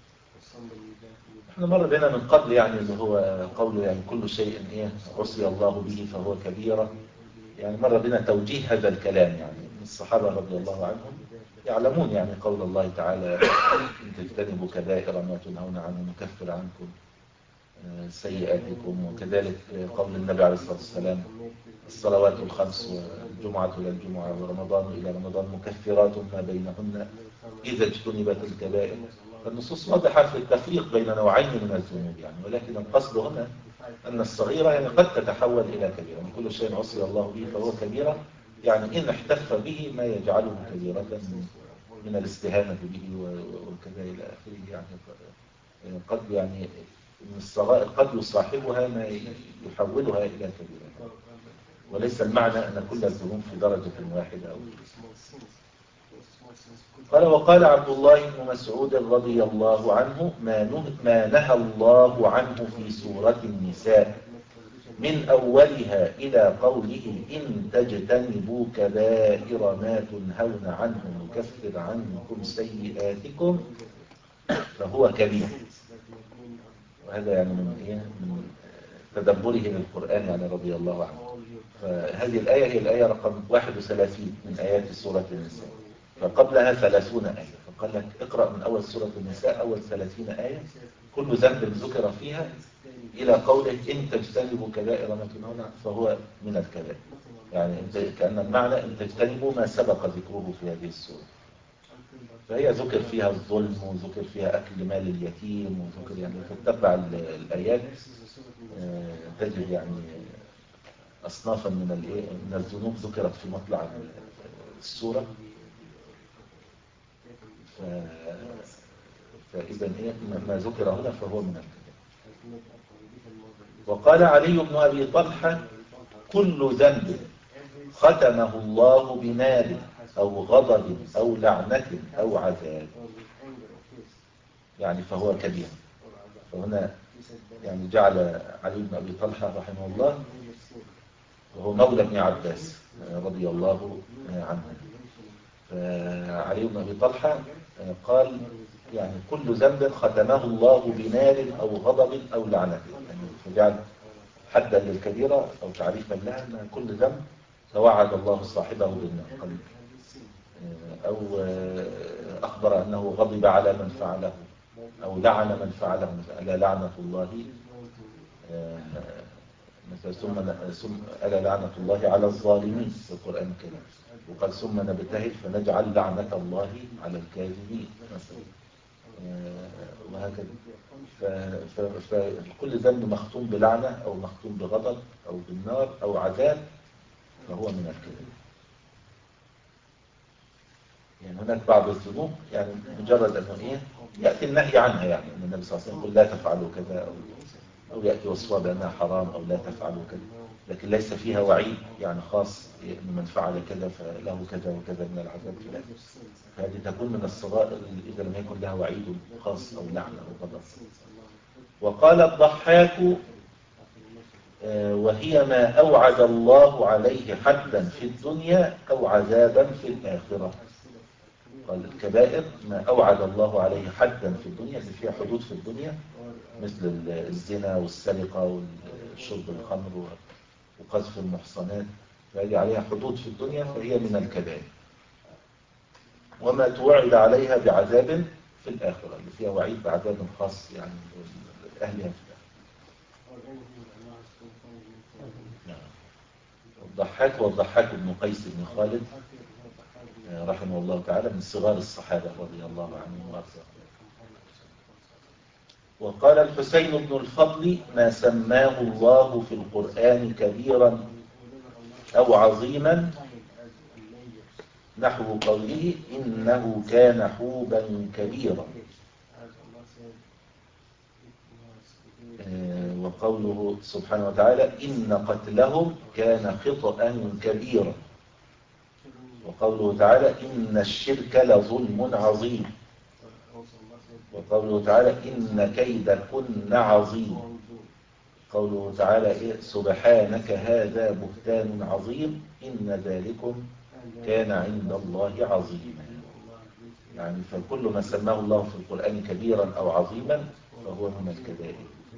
احنا مر بنا من قبل يعني اللي هو قوله يعني كل شيء ايه عصي الله به فهو كبيرة. يعني مر بنا توجيه هذا الكلام يعني من الصحابة رضي الله عنهم يعلمون يعني قول الله تعالى إن تجتنبوا كبائر ما تنهون عنه نكفر عنكم سيئاتكم. وكذلك قول النبي عليه الصلاة والسلام الصلوات الخمس والجمعة إلى الجمعة ورمضان إلى رمضان مكفرات ما بينهن إذا اجتنبت الكبائر. فالنصوص واضحة في التفريق بين نوعين من الذنوب يعني، ولكن القصد هنا أن الصغيرة يعني قد تتحول إلى كبيرة. يعني كل شيء عصي الله به فهو كبيرة، يعني إن احتف به ما يجعله كبيرة من الاستهانة به وكذا إلى آخره. يعني قد يعني من الصغائر قد يصاحبها ما يحولها إلى كبيرة، وليس المعنى أن كل الذنوب في درجة واحدة. قال وقال عبد الله بن مسعود رضي الله عنه ما, ما نهى الله عنه في سورة النساء من أولها إلى قوله إن تجتنبوا كبائر ما تنهون عنه نكفر عنكم سيئاتكم فهو كبير. وهذا يعني من إيه من تدبره للقرآن يعني رضي الله عنه. فهذه الآية هي الآية رقم واحد وثلاثين من آيات سورة النساء، فقبلها ثلاثون آية. فقال لك اقرأ من أول سورة النساء أول ثلاثين آية كل ذنب ذكر فيها إلى قوله إن تجتنبوا كبائر ما تنهون عنه فهو من الكبائر. يعني كأن المعنى إن تجتنبوا ما سبق ذكره في هذه السورة. فهي ذكر فيها الظلم وذكر فيها أكل مال اليتيم وذكر يعني تتبع الآيات تجد يعني أصنافا من من الذنوب ذكرت في مطلع السورة. فإذا إيه ما ذكر هنا فهو من الكبائر. وقال علي بن أبي طلحة كل ذنب ختمه الله بنار أو غضب أو لعنة أو عذاب يعني فهو كبير. فهنا يعني جعل علي بن أبي طلحة رحمه الله وهو مولى ابن عباس رضي الله عنه. فعلي بن أبي طلحة قال يعني كل ذنب ختمه الله بنار أو غضب أو لعنة يعني فجعل حدا للكبيرة أو تعريفا لها أن كل ذنب توعد الله صاحبه بالنار أو أخبر أنه غضب على من فعله أو لعن من فعله ألا لعنة الله مثلا ثم ثم ألا لعنة الله على الظالمين في القرآن الكريم وقال ثم نبتهل فنجعل لعنة الله على الكاذبين مثلا وهكذا. فكل ذنب مختوم بلعنة أو مختوم بغضب أو بالنار أو عذاب فهو من الكبائر. يعني هناك بعض الذنوب يعني مجرد أنه إيه يأتي النهي عنها يعني أن النبي صلى الله عليه وسلم يقول لا تفعلوا كذا أو أو يأتي وصفها بأنها حرام أو لا تفعلوا كذا لكن ليس فيها وعيد يعني خاص أن من فعل كذا فله كذا وكذا من العذاب فلا. فهذه تكون من الصغائر إذا لم يكن لها وعيد خاص أو لعنة أو غضب. وقال الضحاك وهي ما أوعد الله عليه حدا في الدنيا أو عذابا في الآخرة. قال الكبائر ما أوعد الله عليه حدا في الدنيا اللي فيها حدود في الدنيا مثل الزنا والسرقة والشرب الخمر وقذف المحصنات فهذه عليها حدود في الدنيا فهي من الكبائر. وما توعد عليها بعذاب في الآخرة اللي فيها وعيد بعذاب خاص يعني أهلها في الآخرة. الضحاك والضحاك بن قيس بن خالد رحمه الله تعالى من صغار الصحابة رضي الله عنهم وارضاهم. وقال الحسين بن الفضل ما سماه الله في القرآن كبيرا أو عظيما نحو قوله إنه كان حوبا كبيرا وقوله سبحانه وتعالى إن قتلهم كان خطأ كبيرا وقوله تعالى إن الشرك لظلم عظيم وقوله تعالى إن كيدكن عظيم قوله تعالى سبحانك هذا بهتان عظيم إن ذلكم كان عند الله عظيما. يعني فكل ما سماه الله في القرآن كبيرا أو عظيما فهو من الكبائر.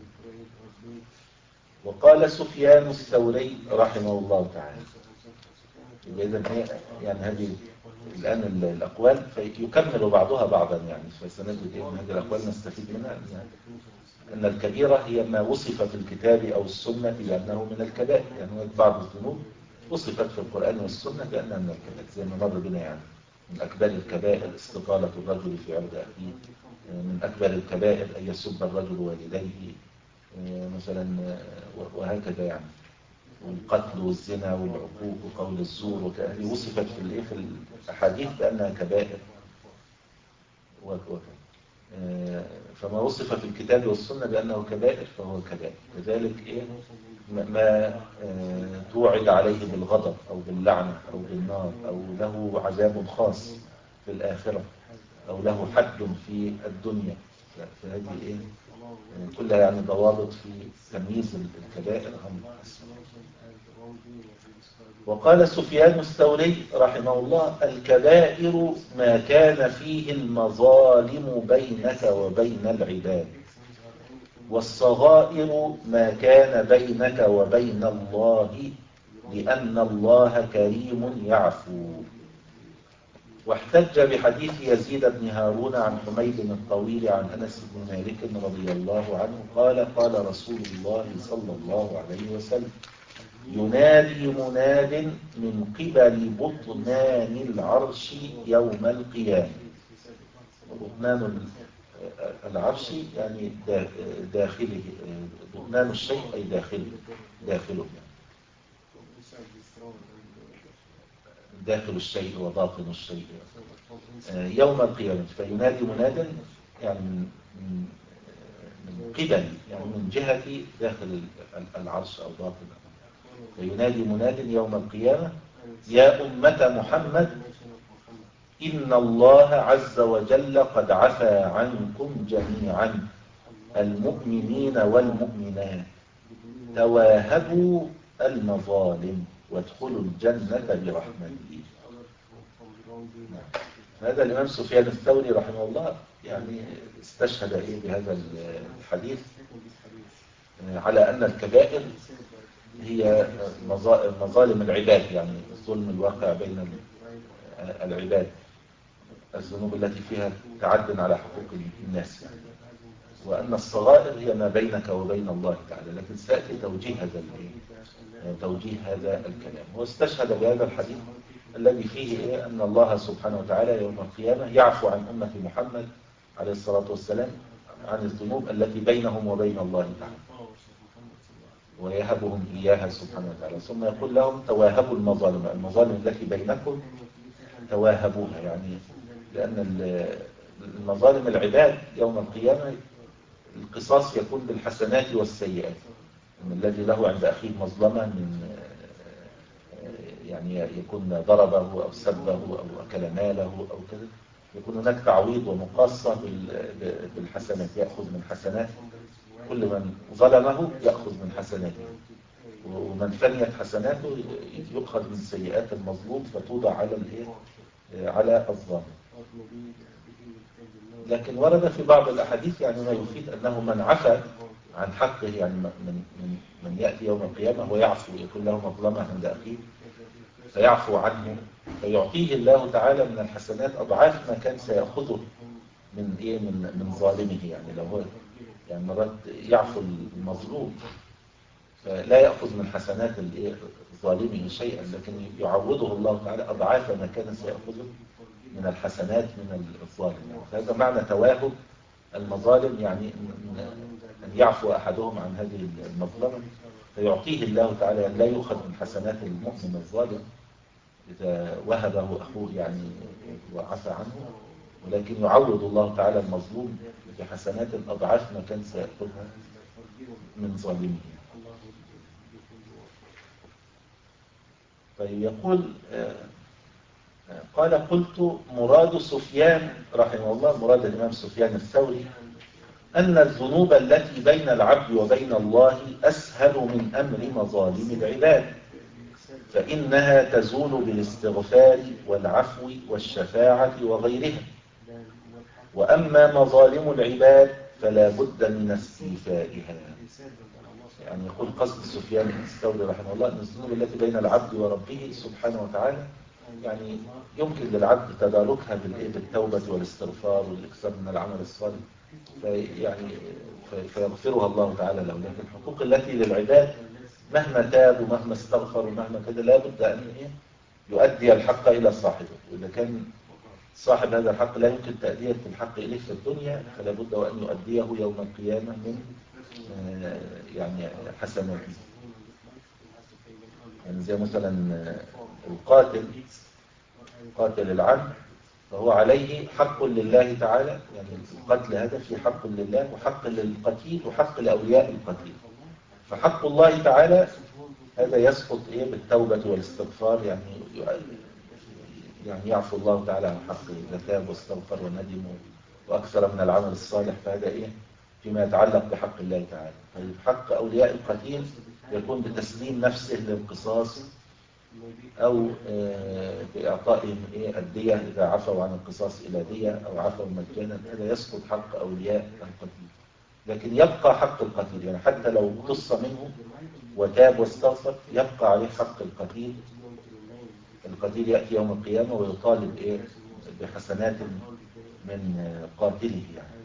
وقال سفيان الثوري رحمه الله تعالى إذا يعني هذه الآن الأقوال فيكمل بعضها بعضا يعني فسنجد من هذه الأقوال نستفيد منها أن الكبيرة هي ما وصف في الكتاب أو السنة بأنه من الكبائر. يعني بعض الذنوب وصفت في القرآن والسنة بأنها من الكبائر زي ما مر بنا يعني من أكبر الكبائر استطالة الرجل في عرض أخيه من أكبر الكبائر أن يسب الرجل والديه مثلا وهكذا يعني والقتل والزنا والعقوق وقول الزور وكأنه وصفت في الايه في الأحاديث بأنها كبائر وكذا. فما وصف في الكتاب والسنة بأنه كبائر فهو كبائر. كذلك إيه ما توعد عليه بالغضب أو باللعنة أو بالنار أو له عذاب خاص في الآخرة أو له حد في الدنيا فهذه إيه كلها يعني ضوابط في تمييز الكبائر عن الصغائر. وقال سفيان الثوري رحمه الله الكبائر ما كان فيه المظالم بينك وبين العباد والصغائر ما كان بينك وبين الله لأن الله كريم يعفو. واحتج بحديث يزيد بن هارون عن حميد الطويل عن أنس بن مالك رضي الله عنه قال قال رسول الله صلى الله عليه وسلم ينادي مناد من قبل بطنان العرش يوم القيامة. بطنان العرش يعني داخله بطنان الشيء أي داخله داخله داخل الشيء وباطن الشيء يوم القيامة. فينادي مناد يعني من من من قبل، يعني من جهة داخل العرش أو باطن. فينادي مناد يوم القيامة يا أمة محمد إن الله عز وجل قد عفى عنكم جميعا المؤمنين والمؤمنات تواهبوا المظالم وادخلوا الجنة برحمته. هذا الإمام سفيان الثوري رحمه الله يعني استشهد إيه بهذا الحديث على أن الكبائر هي مظالم العباد، يعني الظلم الواقع بين العباد، الذنوب التي فيها تعد على حقوق الناس يعني. وأن الصغائر هي ما بينك وبين الله تعالى، لكن سأتي توجيه هذا توجيه هذا الكلام. واستشهد بهذا الحديث الذي فيه إيه؟ أن الله سبحانه وتعالى يوم القيامة يعفو عن أمة محمد عليه الصلاة والسلام عن الذنوب التي بينهم وبين الله تعالى ويهبهم إياها سبحانه وتعالى، ثم يقول لهم تواهبوا المظالم، المظالم التي بينكم تواهبوها، يعني لأن المظالم العباد يوم القيامة القصاص يكون بالحسنات والسيئات. الذي له عند أخيه مظلمة من يعني يكون ضربه أو سبه أو أكل ماله أو كذا، يكون هناك تعويض ومقاصة بالحسنات، يأخذ من حسنات كل من ظلمه، يأخذ من حسناته، ومن فنيت حسناته يؤخذ من سيئات المظلوم فتوضع على الايه على الظالم. لكن ورد في بعض الأحاديث يعني ما يفيد أنه من عفى عن حقه، يعني من من من يأتي يوم القيامة ويعفو، يكون له مظلمة عند أخيه فيعفو عنه، فيعطيه الله تعالى من الحسنات أضعاف ما كان سيأخذه من إيه من من ظالمه. يعني لو هو يعني مرات يعفو المظلوم فلا يأخذ من حسنات الإيه ظالمه شيئا، لكن يعوضه الله تعالى أضعاف ما كان سيأخذه من الحسنات من الظالم. فهذا معنى تواهب المظالم، يعني أن يعفو أحدهم عن هذه المظلمة فيعطيه الله تعالى أن لا يؤخذ من حسنات المؤمن الظالم إذا وهبه أخوه يعني وعفى عنه، ولكن يعوض الله تعالى المظلوم بحسنات أضعاف ما كان سيأخذها من ظالمه. طيب يقول قال قلت مراد سفيان رحمه الله، مراد الإمام سفيان الثوري أن الذنوب التي بين العبد وبين الله أسهل من أمر مظالم العباد، فإنها تزول بالاستغفار والعفو والشفاعة وغيرها، وأما مظالم العباد فلا بد من استيفائها. يعني يقول قصد سفيان الثوري رحمه الله أن الذنوب التي بين العبد وربه سبحانه وتعالى يعني يمكن للعبد تداركها بالتوبة والاستغفار والإكثار من العمل الصالح، يعني فيغفرها الله تعالى له. لكن الحقوق التي للعباد مهما تاب ومهما استغفر ومهما كذا لا بد أن يؤدي الحق إلى صاحبه، وإذا كان صاحب هذا الحق لا يمكن تأدية الحق إليه في الدنيا فلا بد أن يؤديه يوم القيامة من يعني حسناته. يعني زي مثلا القاتل قاتل العبد فهو عليه حق لله تعالى، يعني القتل هذا في حق لله وحق للقتيل وحق لأولياء القتيل، فحق الله تعالى هذا يسقط إيه بالتوبة والاستغفار، يعني يعني يعفو الله تعالى عن حقه إذا تاب واستغفر وندم وأكثر من العمل الصالح، فهذا إيه فيما يتعلق بحق الله تعالى. طيب حق أولياء القتيل يكون بتسليم نفسه للقصاص أو بإعطائهم إيه الدية إذا عفوا عن القصاص إلى دية أو عفوا مجانا، هذا يسقط حق أولياء القتيل. لكن يبقى حق القتيل، يعني حتى لو قص منه وتاب واستغفر يبقى عليه حق القتيل. القتيل يأتي يوم القيامة ويطالب إيه بحسنات من قاتله يعني.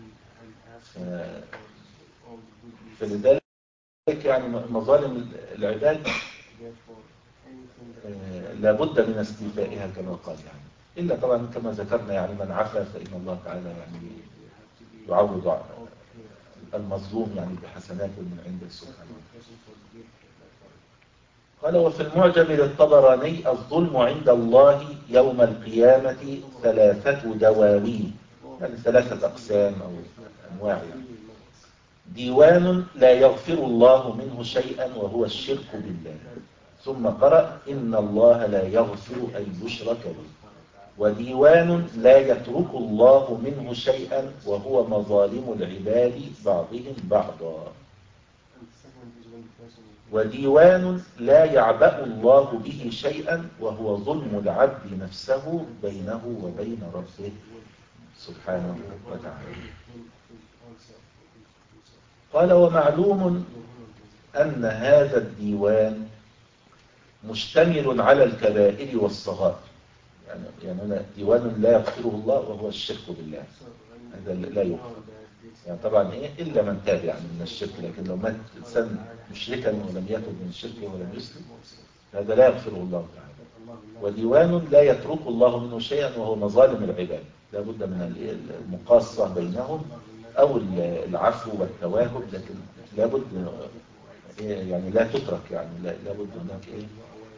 فلذلك يعني مظالم العباد لابد من استيفائها كما قال يعني، إلا طبعا كما ذكرنا يعني من عفا فإن الله تعالى يعني يعوض المظلوم يعني بحسنات من عنده سبحانه. قال وفي المعجم للطبراني الظلم عند الله يوم القيامة ثلاثة دواوين، يعني ثلاثة أقسام أو أنواع يعني. ديوان لا يغفر الله منه شيئا وهو الشرك بالله، ثم قرأ إن الله لا يغفر أن يشرك به. وديوان لا يترك الله منه شيئا وهو مظالم العباد بعضهم بعضا. وديوان لا يعبأ الله به شيئا وهو ظلم العبد نفسه بينه وبين ربه سبحانه وتعالى. قال ومعلوم أن هذا الديوان مشتمل على الكبائر والصغائر. يعني يعني هنا ديوان لا يغفره الله وهو الشرك بالله، هذا لا يغفر. يعني طبعا ايه الا من تاب يعني من الشرك، لكن لو مات انسان مشركا ولم يتب من الشرك ولم يسلم هذا لا يغفره الله تعالى. وديوان لا يترك الله منه شيئا وهو مظالم العباد، لا بد من المقاصة بينهم او العفو والتواهب، لكن لا بد يعني لا تترك، يعني لا بد هناك ايه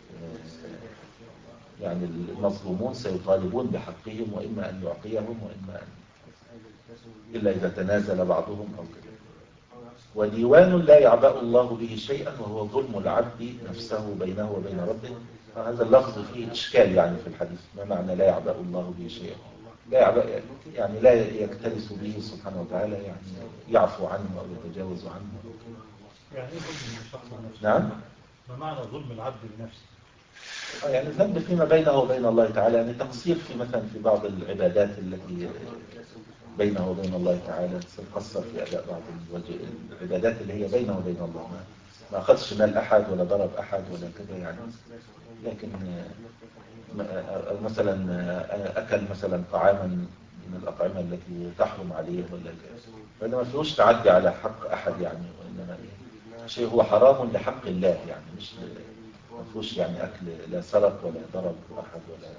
يعني المظلومون سيطالبون بحقهم، وإما أن يعطيهم وإما أن إلا إذا تنازل بعضهم أو كذا. وديوان لا يعبأ الله به شيئا وهو ظلم العبد نفسه بينه وبين ربه. هذا اللفظ فيه إشكال يعني في الحديث، ما معنى لا يعبأ الله به شيئا؟ لا يعبأ يعني لا يكترث به سبحانه وتعالى، يعني يعفو عنه أو يتجاوز عنه أو كذا. يعني ايه ظلم الشخص نفسه؟ نعم؟ ما معنى ظلم العبد بنفسه؟ يعني الذنب فيما بينه وبين الله تعالى، يعني تقصير في مثلا في بعض العبادات التي بينه وبين الله تعالى، قصر في أداء بعض العبادات اللي هي بينه وبين الله، ما أخذش مال أحد ولا ضرب أحد ولا كذا يعني. لكن مثلا أكل مثلا طعاما من الأطعمة التي تحرم عليه ولا كذا، فهذا ما فيهوش تعدي على حق أحد يعني، وإنما شيء هو حرام لحق الله يعني، مش ما فيهوش يعني أكل لا سرق ولا ضرب أحد ولا.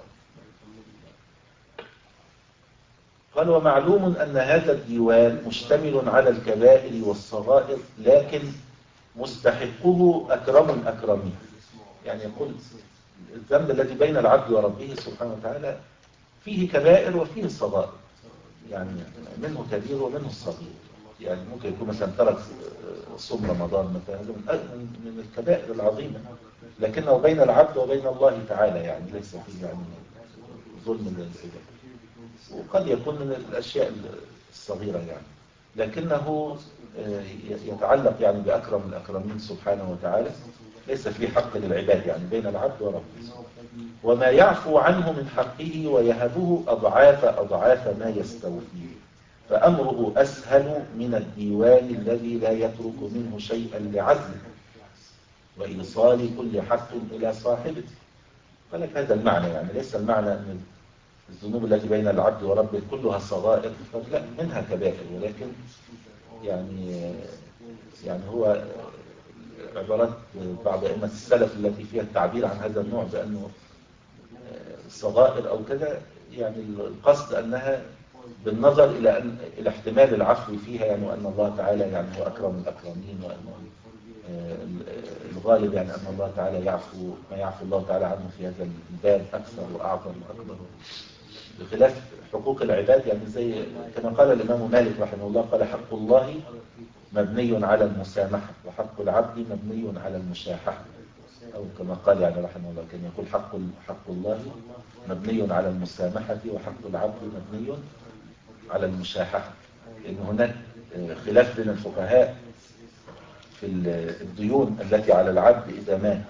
قال ومعلوم أن هذا الديوان مشتمل على الكبائر والصغائر، لكن مستحقه أكرم الأكرمين. يعني يقول الذنب الذي بين العبد وربه سبحانه وتعالى فيه كبائر وفيه صغائر، يعني منه كبير ومنه الصغير. يعني ممكن يكون مثلا ترك صوم رمضان مثلا من الكبائر العظيمة، لكنه بين العبد وبين الله تعالى، يعني ليس فيه يعني ظلم للعباد. وقد يكون من الأشياء الصغيرة يعني، لكنه يتعلق يعني بأكرم الأكرمين سبحانه وتعالى، ليس فيه حق للعباد يعني بين العبد وربه. وما يعفو عنه من حقه ويهبه أضعاف أضعاف ما يستوفيه، فأمره أسهل من الديوان الذي لا يترك منه شيئا لعزله وإيصال كل حق إلى صاحبه. فلك هذا المعنى، يعني ليس المعنى أن الذنوب التي بين العبد وربه كلها صغائر، لا منها كبائر، ولكن يعني يعني هو عبارات بعض أئمة السلف التي فيها التعبير عن هذا النوع بأنه صغائر أو كذا، يعني القصد أنها بالنظر إلى أن إلى احتمال العفو فيها، يعني وأن الله تعالى يعني هو أكرم الأكرمين، وأن الغالب يعني أن الله تعالى يعفو ما يعفو الله تعالى عنه في هذا الباب أكثر وأعظم وأكبر، بخلاف حقوق العباد. يعني زي كما قال الإمام مالك رحمه الله، قال حق الله مبني على المسامحة وحق العبد مبني على المشاحة، أو كما قال يعني رحمه الله كان يقول حق حق الله مبني على المسامحة وحق العبد مبني على المشاحة. لأن هناك خلاف بين الفقهاء في الديون التي على العبد إذا مات،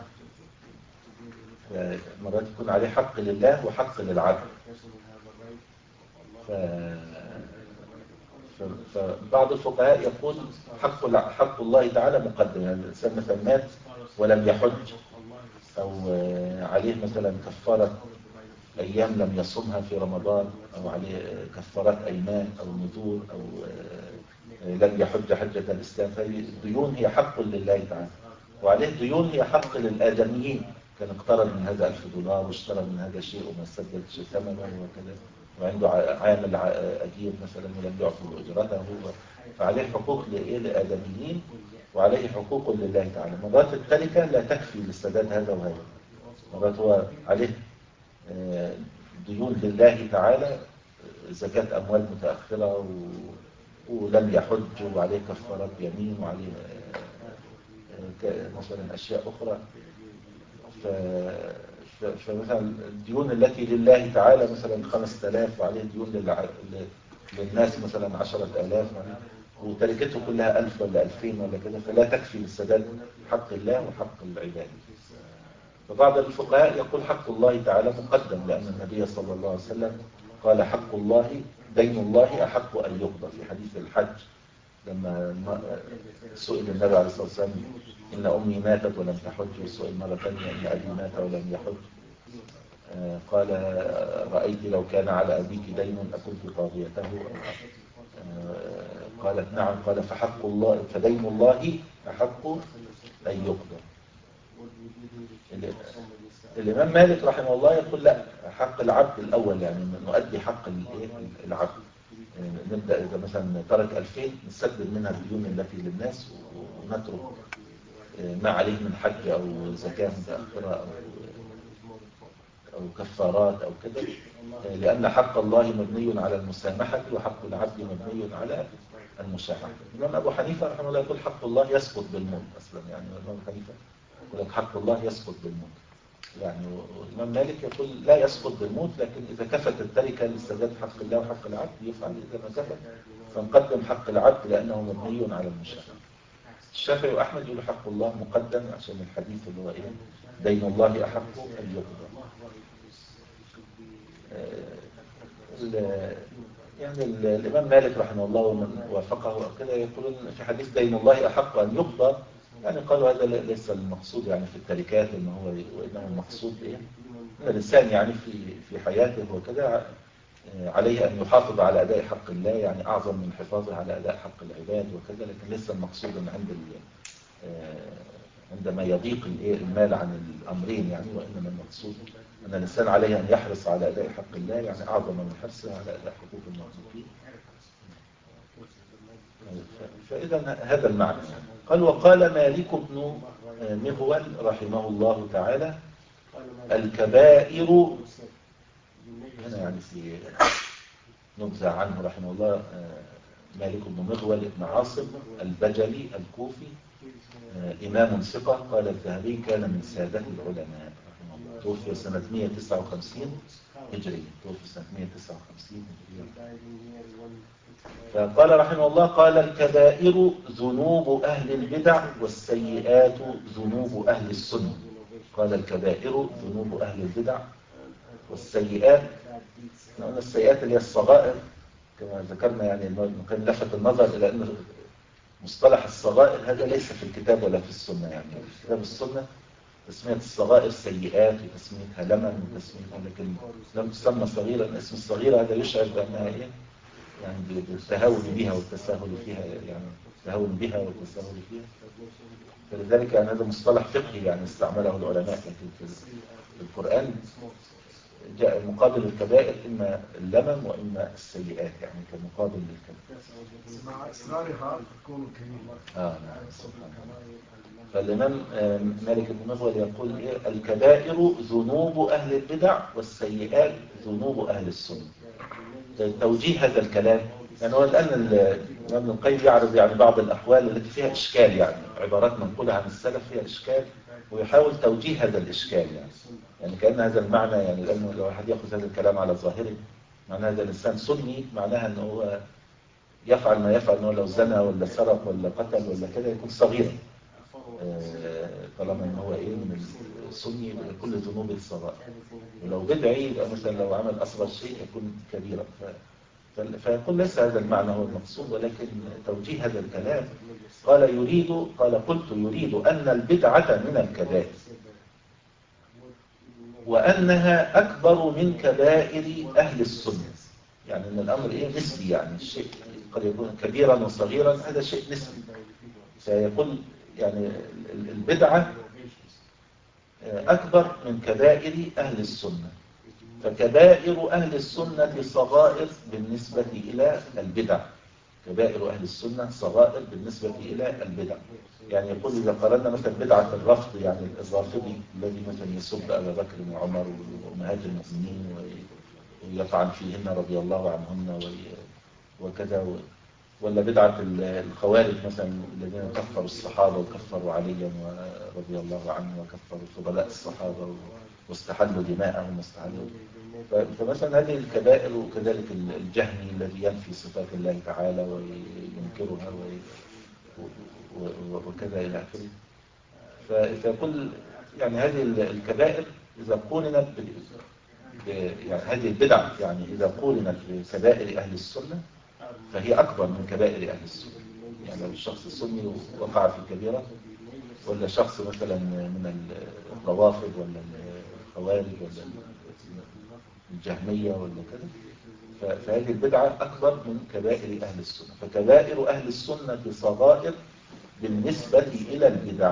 مرات يكون عليه حق لله وحق للعبد. ف... فبعض الفقهاء يقول حق حق الله تعالى مقدم، يعني الإنسان مثلا مات ولم يحج، أو عليه مثلا كفارة أيام لم يصمها في رمضان، أو عليه كفارات أيمان أو نذور، أو لم يحج حجة الإسلام، فهي الديون هي حق لله تعالى، وعليه ديون هي حق للآدميين، كان اقترض من هذا ألف دولار واشترى من هذا شيء وما سدد ثمنه وكذا، وعنده عامل أجير مثلا ولم يعطي أجرته، فعليه حقوق لآدميين وعليه حقوق لله تعالى. مرات التركة لا تكفي للسداد هذا وهذا، مرات هو عليه ديون لله تعالى زكاة أموال متأخرة و... ولم يحج وعليه كفارات يمين وعليه مثلا أشياء أخرى. ف... ف... فمثلا الديون التي لله تعالى مثلا خمسة آلاف وعليه ديون للع... للناس مثلا عشرة آلاف وتركته كلها ألف ولا ألفين ولا كده، فلا تكفي لسداد حق الله وحق العباد. فبعض الفقهاء يقول حق الله تعالى مقدم، لأن النبي صلى الله عليه وسلم قال حق الله دين الله أحق أن يقضى في حديث الحج، لما سئل النبي عليه الصلاة والسلام إن أمي ماتت ولم تحج، وسئل مرة ثانية إن أبي مات ولم يحج، قال رأيت لو كان على أبيك دين أكنت قاضيته؟ قالت نعم. قال فحق الله فدين الله أحق أن يقضى. الإمام مالك رحمه الله يقول لا، حق العبد الأول، يعني نؤدي حق العبد. نبدأ إذا مثلا ترك ألفين نسدد منها الديون التي للناس ونترك ما عليه من حج أو زكاة متأخرة أو أو كفارات أو كده، لأن حق الله مبني على المسامحة وحق العبد مبني على المشاحة. الإمام أبو حنيفة رحمه الله يقول حق الله يسقط بالموت أصلا، يعني الإمام أبو حنيفة يقول لك حق الله يسقط بالموت، يعني الإمام مالك يقول لا يسقط بالموت، لكن إذا كفت التركة لسداد حق الله وحق العبد يفعل، إذا ما كفت فنقدم حق العبد لأنه مبني على المشاحة. الشافعي وأحمد يقولوا حق الله مقدم عشان الحديث اللي هو إيه دين الله أحق أن يقضى. يعني الإمام مالك رحمه الله ومن وافقه كده يقولون في حديث دين الله أحق أن يقضى، يعني قالوا هذا ليس المقصود يعني في التركات إن هو، وإنما المقصود إيه إن الإنسان يعني في في حياته وكذا عليه أن يحافظ على أداء حق الله، يعني أعظم من حفاظه على أداء حق العباد وكذا، لكن ليس المقصود أن عند عندما يضيق المال عن الأمرين يعني، وإنما المقصود أن الإنسان عليه أن يحرص على أداء حق الله، يعني أعظم من حرصه على أداء حقوق المخلوقين. فإذا هذا المعنى. قال وقال مالك بن مغول رحمه الله تعالى الكبائر، هنا يعني في نبذة عنه رحمه الله، مالك بن مغول بن عاصم البجلي الكوفي، إمام ثقة. قال الذهبي كان من سادة العلماء رحمه الله، توفي سنة مئة وتسعة وخمسين هجرية، توفي سنة مئة وتسعة وخمسين هجرية. فقال رحمه الله قال الكبائر ذنوب أهل البدع والسيئات ذنوب أهل السنة. قال الكبائر ذنوب أهل البدع والسيئات، قلنا السيئات اللي هي الصغائر كما ذكرنا، يعني كان لفت النظر إلى أن مصطلح الصغائر هذا ليس في الكتاب ولا في السنة، يعني في كتاب السنة تسمية الصغائر سيئات وتسميتها لمن وتسميتها، لكن لم تسمى صغيرة. اسم الصغيرة هذا يشعر بأنها إيه يعني بالتهاون بها والتساهل فيها، يعني التهاون بها والتساهل فيها، فلذلك يعني هذا مصطلح فقهي يعني استعمله العلماء، لكن في القرآن جاء مقابل الكبائر إما اللمم وإما السيئات، يعني كمقابل للكبائر. مع إصرارها تكون كريمة. آه نعم سبحان الله. فالإمام مالك بن مغول يقول إيه الكبائر ذنوب أهل البدع والسيئات ذنوب أهل السنة. توجيه هذا الكلام يعني هو الآن ابن القيم يعرض يعني بعض الأقوال التي فيها إشكال، يعني عبارات منقولة عن السلف فيها إشكال، ويحاول توجيه هذا الإشكال، يعني يعني كأن هذا المعنى، يعني لأنه لو أحد يأخذ هذا الكلام على ظاهره معنى هذا الإنسان سني، معناها أنه هو يفعل ما يفعل، أنه لو زنى ولا سرق ولا قتل ولا كده يكون صغيرا، طالما أنه هو إيه من السني كل ذنوب الصغائر، ولو بدعي يبقى مثلا لو عمل أصغر شيء يكون كبيرا. فيقول ليس هذا المعنى هو المقصود، ولكن توجيه هذا الكلام قال يريد قال قلت يريد أن البدعة من الكبائر وأنها أكبر من كبائر أهل السنة، يعني أن الأمر إيه نسبي، يعني الشيء قد يكون كبيرا وصغيرا، هذا شيء نسبي. فيقول يعني البدعة أكبر من كبائر أهل السنة، فكبائر أهل السنة صغائر بالنسبة إلى البدع، كبائر أهل السنة صغائر بالنسبة إلى البدع. يعني يقول إذا قررنا مثلا بدعة الرفض، يعني الرافضي الذي مثلا يسب أبا بكر وعمر وأمهات المؤمنين ويطعن فيهن رضي الله عنهن وكذا، ولا بدعة الخوارج مثلا الذين كفروا الصحابة وكفروا عليا رضي الله عنه وكفروا فضلاء الصحابة واستحلوا دماءهم واستحلوا. فمثلا هذه الكبائر، وكذلك الجهمي الذي ينفي صفات الله تعالى وينكرها وكذا إلى آخره. فكل يعني هذه الكبائر إذا قولنا يعني هذه البدع يعني إذا قولنا بكبائر أهل السنة فهي أكبر من كبائر أهل السنة. يعني لو الشخص السني وقع في كبيرة، ولا شخص مثلا من الروافض ولا الخوارج ولا الجهمية ولا كذا، فهذه البدعة أكبر من كبائر أهل السنة. فكبائر أهل السنة صغائر بالنسبة إلى البدع.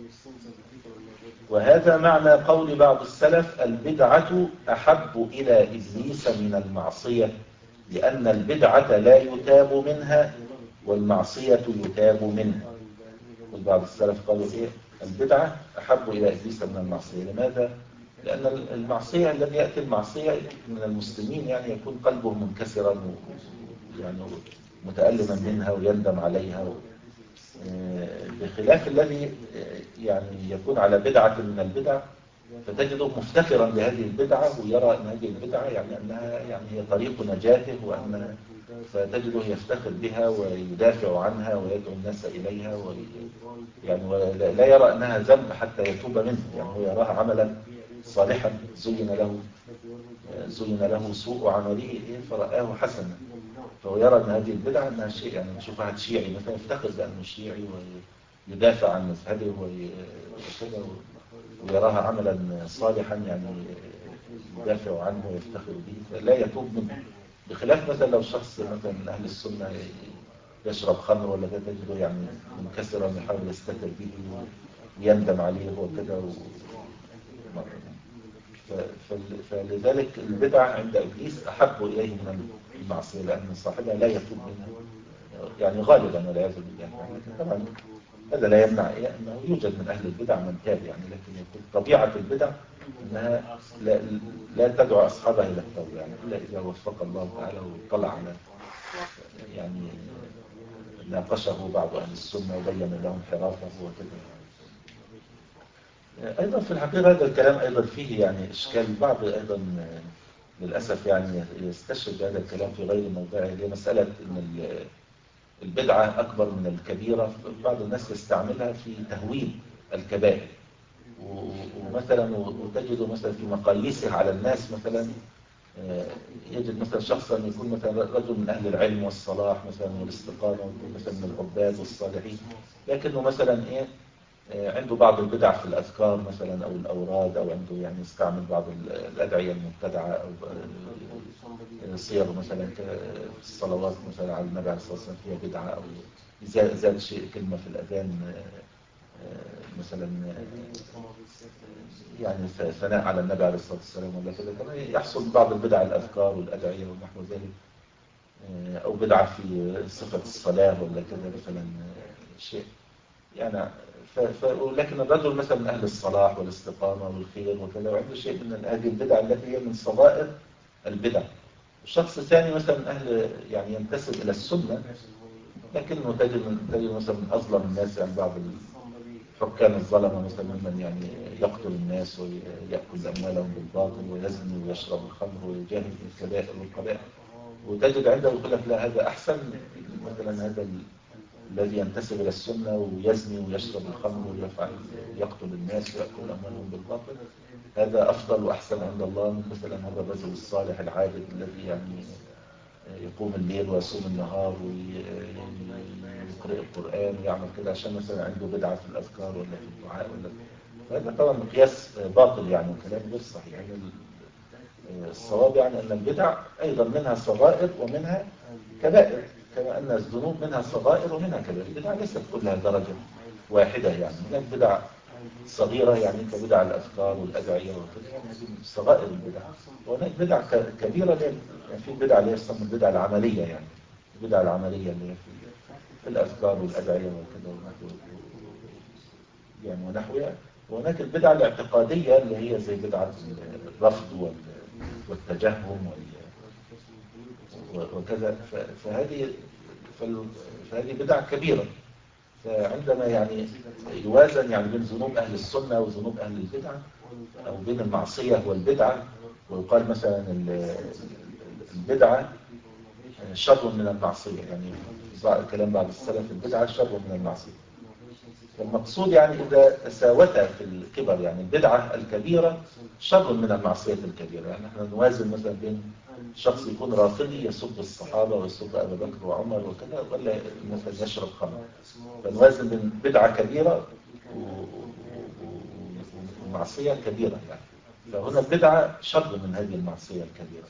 وهذا معنى قول بعض السلف: البدعة أحب إلى إبليس من المعصية، لأن البدعة لا يتاب منها والمعصية يتاب منها. وبعض السلف قالوا إيه؟ البدعة أحب إلى إبليس من المعصية. لماذا؟ لأن المعصية الذي يأتي المعصية من المسلمين يعني يكون قلبه منكسرا يعني متألما منها ويندم عليها، بخلاف الذي يعني يكون على بدعة من البدع فتجده مفتخرا بهذه البدعة ويرى أن هذه البدعة يعني أنها يعني هي طريق نجاته، وأن فتجده يفتخر بها ويدافع عنها ويدعو الناس إليها و يعني ولا يرى أنها ذنب حتى يتوب منه. يعني هو يراها عملا صالحا زين له زين له سوء عمله فرآه حسنا، فهو يرى أن هذه البدعة أنها شيء يعني نشوف واحد شيعي مثلا يفتخر بأنه شيعي ويدافع عن مذهبه وكذا ويراها عملا صالحا يعني يدافع عنه ويفتخر به فلا يتوب منه. بخلاف مثلا لو شخص مثلا من أهل السنة يشرب خمر ولا كذا تجده يعني منكسرا يحاول يستتر به ويندم عليه وكذا و... فلذلك البدع عند إبليس أحب إليه من المعصية، لأن صاحبها لا يتوب منها يعني غالبا والعياذ بالله. يعني طبعا هذا لا يمنع أنه يوجد من أهل البدع من تاب يعني، لكن يكون طبيعة البدع أنها لا, لا تدعو أصحابها إلى التوبة يعني إلا إذا وفق الله تعالى وطلع على يعني ناقشه بعض أهل السنة وبين لهم حرافه وكذا. أيضا في الحقيقة هذا الكلام أيضا فيه يعني إشكال. بعض أيضا للأسف يعني يستشهد هذا الكلام في غير موضعه، هي مسألة أن البدعة أكبر من الكبيرة. بعض الناس يستعملها في تهويل الكبائر، ومثلا وتجد مثلا في مقاييسه على الناس مثلا يجد مثلا شخصا يكون مثلا رجل من أهل العلم والصلاح مثلا والاستقامة ويكون مثلا من العباد والصالحين، لكنه مثلا إيه عنده بعض البدع في الأذكار مثلا أو الأوراد، أو عنده يعني يستعمل بعض الأدعية المبتدعة أو صيغ مثلا في الصلوات مثلا على النبي عليه الصلاة والسلام فيها بدعة، أو زاد شيء كلمة في الأذان مثلا يعني ثناء على النبي عليه الصلاة والسلام ولا كذا. كما يحصل بعض البدع الأذكار والأدعية ونحو ذلك، أو بدعة في صفة الصلاة ولا كذا مثلا شيء يعني. ف... ف... لكن الرجل مثلا من أهل الصلاح والاستقامة والخير وكذا وعنده شيء من هذه البدع التي هي من صغائر البدع. الشخص الثاني مثلا من أهل يعني ينتسب إلى السنة، لكنه تجد تجد مثلا من أظلم الناس يعني بعض الحكام الظلمة مثلا ممن يعني يقتل الناس ويأكل أموالهم بالباطل ويزني ويشرب الخمر ويجاهد في الكبائر والقبائح، وتجد عنده يقول لك لا هذا أحسن مثلا هذا الذي ينتسب إلى السنة ويزني ويشرب الخمر ويفعل يقتل الناس ويأكل أموالهم بالباطل، هذا أفضل وأحسن عند الله من مثلا هذا الرجل الصالح العابد الذي يعني يقوم الليل ويصوم النهار ويقرأ القرآن ويعمل كده عشان مثلا عنده بدعة في الأذكار ولا في الدعاء ولا. فهذا طبعا مقياس باطل يعني وكلام غير صحيح. يعني الصواب يعني أن البدع أيضا منها صغائر ومنها كبائر، كما أن الذنوب منها صغائر ومنها كبائر. البدع ليست كلها درجة واحدة يعني، هناك بدع صغيرة يعني كبدع الأذكار والأدعية وكذا يعني هذه صغائر البدع، وهناك بدع كبيرة يعني في البدع اللي يسمى البدع العملية يعني البدع العملية اللي هي في, في الأذكار والأدعية وكذا يعني ونحوها. وهناك البدع الاعتقادية اللي هي زي بدعة الرفض والتجهم وكذا. فهذه فهذه بدع كبيرة. فعندما يعني يوازن يعني بين ذنوب أهل السنة وذنوب أهل البدع، أو بين المعصية والبدعة، ويقال مثلا البدعة شر من المعصية، يعني كلام بعض السلف البدعة شر من المعصية. فالمقصود يعني إذا تساوتا في الكبر، يعني البدعة الكبيرة شر من المعصية الكبيرة. يعني احنا نوازن مثلا بين شخص يكون رافضي يسب الصحابة ويسب أبا بكر وعمر وكذا، ولا مثلا يشرب خمر. فنوازن بين بدعة كبيرة ومعصية كبيرة يعني. فهنا البدعة شر من هذه المعصية الكبيرة.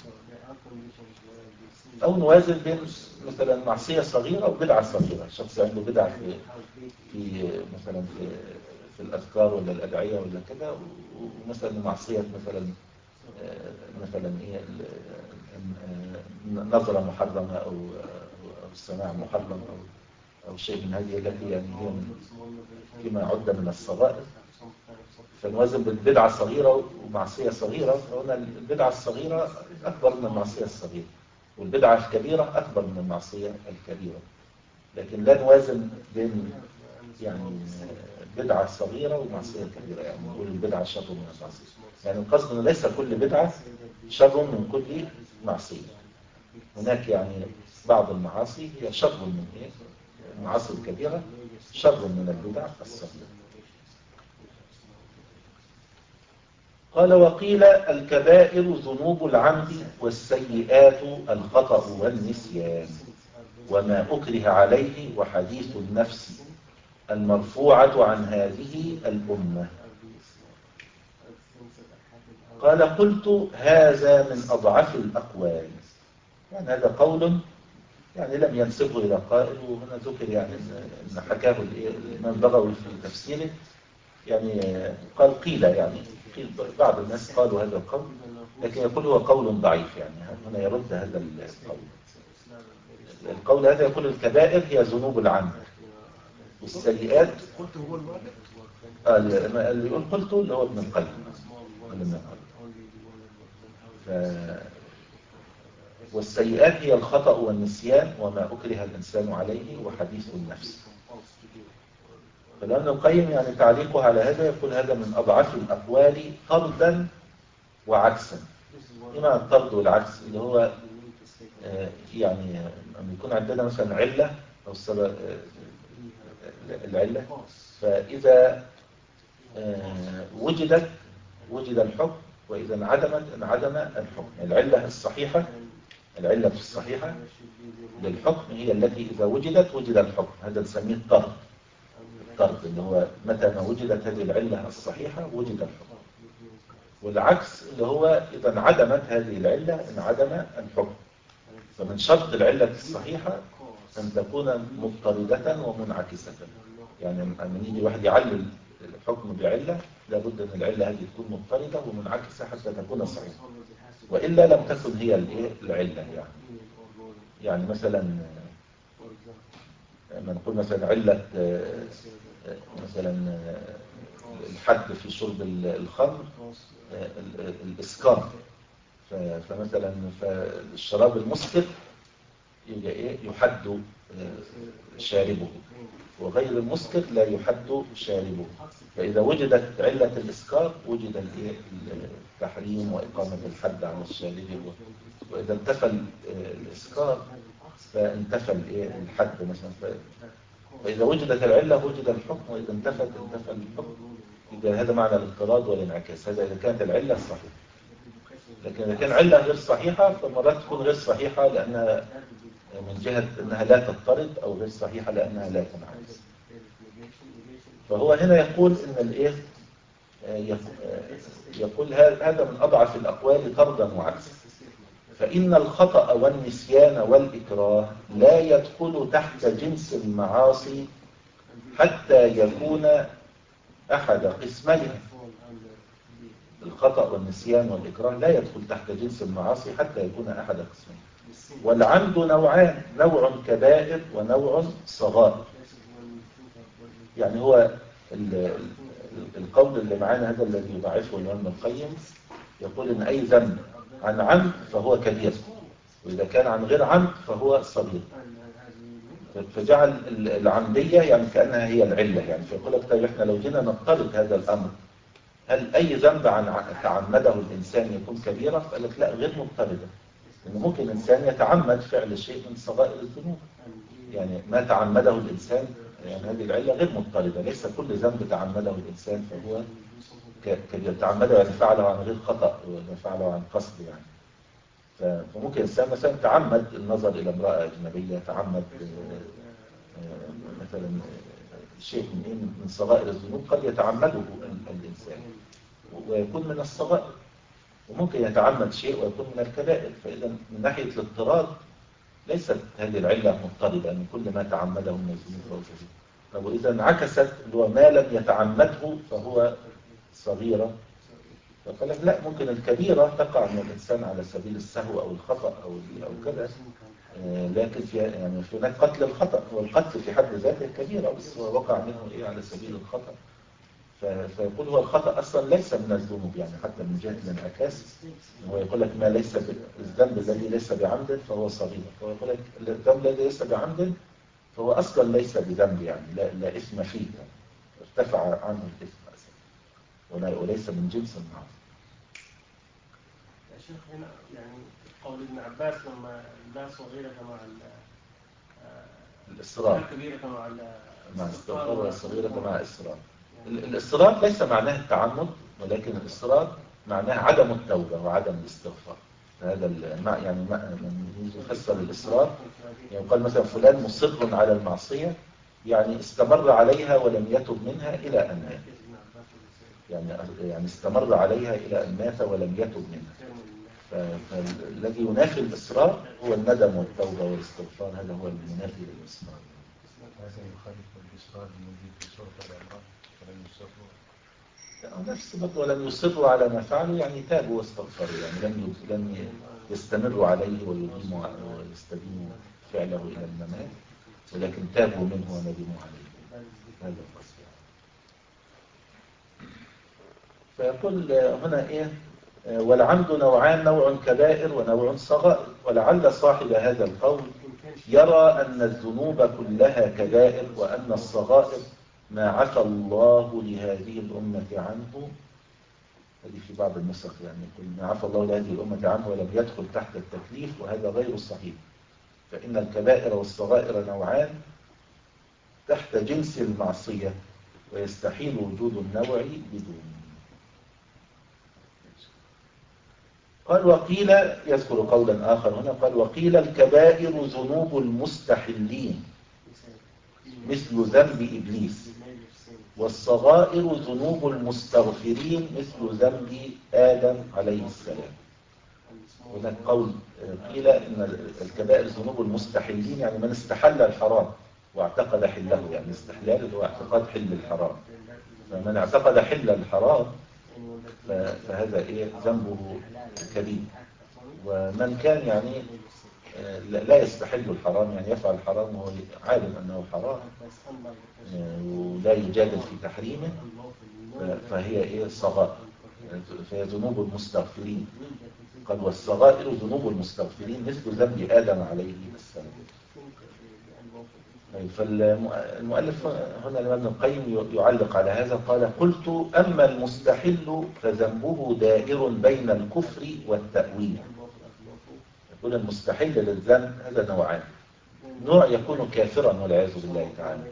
أو نوازن بين مثلا معصية صغيرة وبدعة صغيرة. شخص عنده بدعة في في مثلا في في الأذكار ولا الأدعية ولا كذا، ومثلا معصية مثلا مثلا إيه نظرة محرمة أو أو السماع محرم أو أو شيء من هذه التي يعني هي من فيما عد من الصغائر. فنوازن بين بدعة صغيرة ومعصية صغيرة. فهنا البدعة الصغيرة أكبر من المعصية الصغيرة، والبدعة الكبيرة أكبر من المعصية الكبيرة. لكن لا نوازن بين يعني بدعة صغيرة ومعصية كبيرة، يعني نقول البدعة شر من المعصية. يعني القصد أنه ليس كل بدعة شر من كل معصية. هناك يعني بعض المعاصي هي شر من إيه؟ المعاصي الكبيرة شر من البدع الصغيرة. قال وقيل الكبائر ذنوب العمد والسيئات الخطأ والنسيان وما أكره عليه وحديث النفس المرفوعة عن هذه الأمة. قال قلت هذا من أضعف الأقوال. يعني هذا قول يعني لم ينسبه إلى قائل، وهنا ذكر يعني أن حكاه الإمام البغوي في تفسيره. يعني قال قيل، يعني قيل بعض الناس قالوا هذا القول، لكن يقول هو قول ضعيف. يعني هنا يرد هذا القول. القول هذا يقول الكبائر هي ذنوب العمد والسيئات. قلت هو المؤلف اللي يقول قلت اللي هو ابن القيم. ف... والسيئات هي الخطأ والنسيان وما أكره الإنسان عليه وحديث النفس. فلأن القيم يعني تعليقه على هذا يقول هذا من أضعف الأقوال طردا وعكسا. إما الطرد والعكس اللي هو يعني لما يكون عندنا مثلا علة أو السبب العلة، فإذا وجدت وجد الحكم، وإذا انعدمت انعدم الحكم. العلة الصحيحة العلة الصحيحة للحكم هي التي إذا وجدت وجد الحكم. هذا نسميه الطرد. الطرد اللي هو متى ما وجدت هذه العلة الصحيحة وجد الحكم. والعكس اللي هو إذا انعدمت هذه العلة انعدم الحكم. فمن شرط العلة الصحيحة أن تكون مضطردة ومنعكسة. يعني لما يجي واحد يعلل الحكم بعلة لابد أن العلة هذه تكون مضطردة ومنعكسة حتى تكون صحيحة، وإلا لم تكن هي العلة. يعني يعني مثلا لما نقول مثلا علة مثلا الحد في شرب الخمر الإسكار، فمثلا فالشراب المسكر يحد شاربه، وغير المسكر لا يحد شاربه. فإذا وجدت علة الإسكار وجد التحريم وإقامة الحد على الشارب، وإذا انتفى الإسكار فانتفى الحد مثلا. فإذا وجدت العلة وجد الحكم، وإذا انتفت انتفى الحكم. إذا هذا معنى الاضطراد والانعكاس، هذا إذا كانت العلة صحيحة. لكن إذا كان علة غير صحيحة فمرات تكون غير صحيحة لأنها من جهة أنها لا تضطرد، أو غير صحيحة لأنها لا تنعكس. فهو هنا يقول إن الإيه يقول هذا من أضعف الأقوال طردا وعكسا. فإن الخطأ والنسيان والإكراه لا يدخل تحت جنس المعاصي حتى يكون أحد قسميها. الخطأ والنسيان والإكراه لا يدخل تحت جنس المعاصي حتى يكون أحد قسميها. والعمد نوعان، نوع كبائر ونوع صغائر. يعني هو القول اللي معانا هذا الذي يضعفه الإمام ابن القيم يقول إن أي ذنب عن عمد فهو كبير، وإذا كان عن غير عمد فهو صغير. فجعل العمدية يعني كأنها هي العلة، يعني فيقول لك طيب احنا لو جينا نفترض هذا الأمر، هل أي ذنب عن تعمده الإنسان يكون كبيرة؟ فقال لك لا، غير مضطردة، إنه ممكن إنسان يتعمد فعل شيء من صغائر الذنوب، يعني ما تعمده الإنسان، يعني هذه العلة غير مضطردة، ليس كل ذنب تعمده الإنسان فهو كبير. تعمده يعني فعله عن غير خطأ، وفعله عن قصد يعني. فممكن الإنسان مثلا تعمد النظر إلى امرأة أجنبية، تعمد مثلا شيء من من صغائر الذنوب قد يتعمده الإنسان ويكون من الصغائر، وممكن يتعمد شيء ويكون من الكبائر. فإذا من ناحية الاضطراد ليست هذه العلة مضطردة من كل ما تعمده من الذنوب فهو كبير. طب وإذا انعكست اللي هو ما لم يتعمده فهو صغيرة، فقال لك لا، ممكن الكبيرة تقع من الإنسان على سبيل السهو أو الخطأ أو أو كذا، لكن في يعني في هناك قتل الخطأ، والقتل في حد ذاته كبيرة بس هو وقع منه إيه على سبيل الخطأ. فيقول هو الخطأ أصلا ليس من الذنوب، يعني حتى من جهة الانعكاس هو يقول لك ما ليس الذنب الذي ليس بعمد فهو صغير، فهو يقول لك الذنب الذي ليس بعمد فهو أصلا ليس بذنب، يعني لا, لا إثم فيه، يعني ارتفع عنه الإثم أصلا وليس من جنس المعاصي. يا شيخ هنا يعني قول ابن عباس لما لا صغيرة مع الإصرار، كبيرة مع مع استغفار، والصغيرة مع إصرار. الإصرار ليس معناه التعمد، ولكن الإصرار معناه عدم التوبة وعدم الاستغفار. هذا يعني من يفسر الإصرار، يعني قال مثلا فلان مصر على المعصية، يعني استمر عليها ولم يتب منها إلى أن مات، يعني يعني استمر عليها إلى أن مات ولم يتب منها. فالذي ينافي الإصرار هو الندم والتوبة والاستغفار، هذا هو المنافي للإصرار. هذا يخالف الإصرار الموجود في سورة الأعراف، ولم يصروا نفس برضه ولم يصروا على ما فعلوا، يعني تابوا واستغفروا، يعني لم لم يستمروا عليه ويديموا ويستديموا فعله إلى الممات، ولكن تابوا منه وندموا عليه. هذا القصد. فيقول هنا إيه؟ والعمد نوعان، نوع كبائر ونوع صغائر، ولعل صاحب هذا القول يرى أن الذنوب كلها كبائر، وأن الصغائر ما عفى الله لهذه الأمة عنه. هذه في بعض النسخ يعني يقول ما عفى الله لهذه الأمة عنه ولم يدخل تحت التكليف، وهذا غير صحيح، فإن الكبائر والصغائر نوعان تحت جنس المعصية، ويستحيل وجود النوع بدون. قال وقيل، يذكر قولا آخر هنا، قال وقيل الكبائر ذنوب المستحلين مثل ذنب إبليس، والصغائر ذنوب المستغفرين مثل ذنب آدم عليه السلام. هناك قول قيل إن الكبائر ذنوب المستحلين، يعني من استحل الحرام واعتقد حله، يعني استحلال اللي هو اعتقاد حل الحرام، فمن اعتقد حل الحرام فهذا إيه ذنبه كبير. ومن كان يعني لا يستحل الحرام، يعني يفعل الحرام وهو عالم أنه حرام ولا يجادل في تحريمه، فهي إيه صغائر، فهي ذنوب المستغفرين. قال والصغائر ذنوب المستغفرين مثل ذنب آدم عليه السلام. فالمؤلف هنا ابن القيم يعلق على هذا، قال قلت أما المستحل فذنبه دائر بين الكفر والتأويل. يقول المستحل للذنب هذا نوعان، نوع يكون كافرا والعياذ بالله تعالى،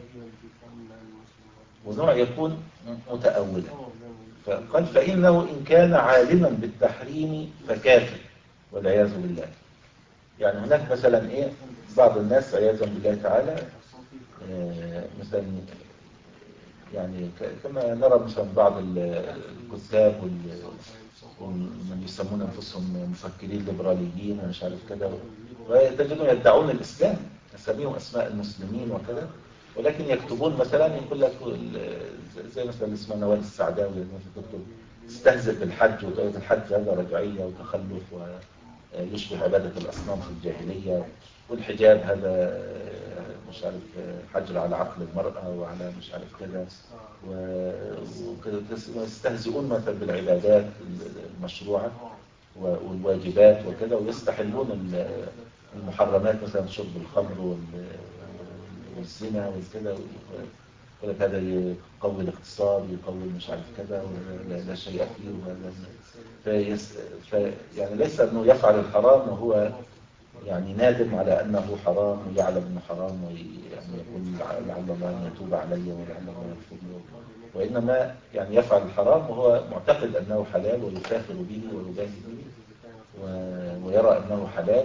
ونوع يكون متأولا. فقال فإنه إن كان عالما بالتحريم فكافر والعياذ بالله. يعني هناك مثلا إيه بعض الناس عياذا بالله تعالى مثلا يعني كما نرى مثلا بعض الكتاب ومن يسمون أنفسهم مفكرين ليبراليين ومش عارف كده، وتجدون يدعون الإسلام، يسميهم أسماء المسلمين وكذا، ولكن يكتبون مثلا يقول لك زي مثلا اسمه نوال السعداوي تكتب تستهزئ بالحج وتقول الحج هذا رجعية وتخلف ويشبه عبادة الأصنام في الجاهلية، والحجاب هذا مش عارف حجر على عقل المرأة وعلى مش عارف كذا، وكذا يستهزئون مثلا بالعبادات المشروعة، والواجبات وكذا، ويستحلون المحرمات مثلا شرب الخمر والزنا والكذا، يقول لك هذا يقوي الاقتصاد، يقوي مش عارف كذا، ولا لا شيء فيه ولا فيس في يعني ليس انه يفعل الحرام وهو يعني نادم على انه حرام ويعلم انه حرام، ويعني يقول لعل الله ان يتوب علي ولعل الله يغفر له، وانما يعني يفعل الحرام وهو معتقد انه حلال ويفاخر به ويباهي به ويرى انه حلال،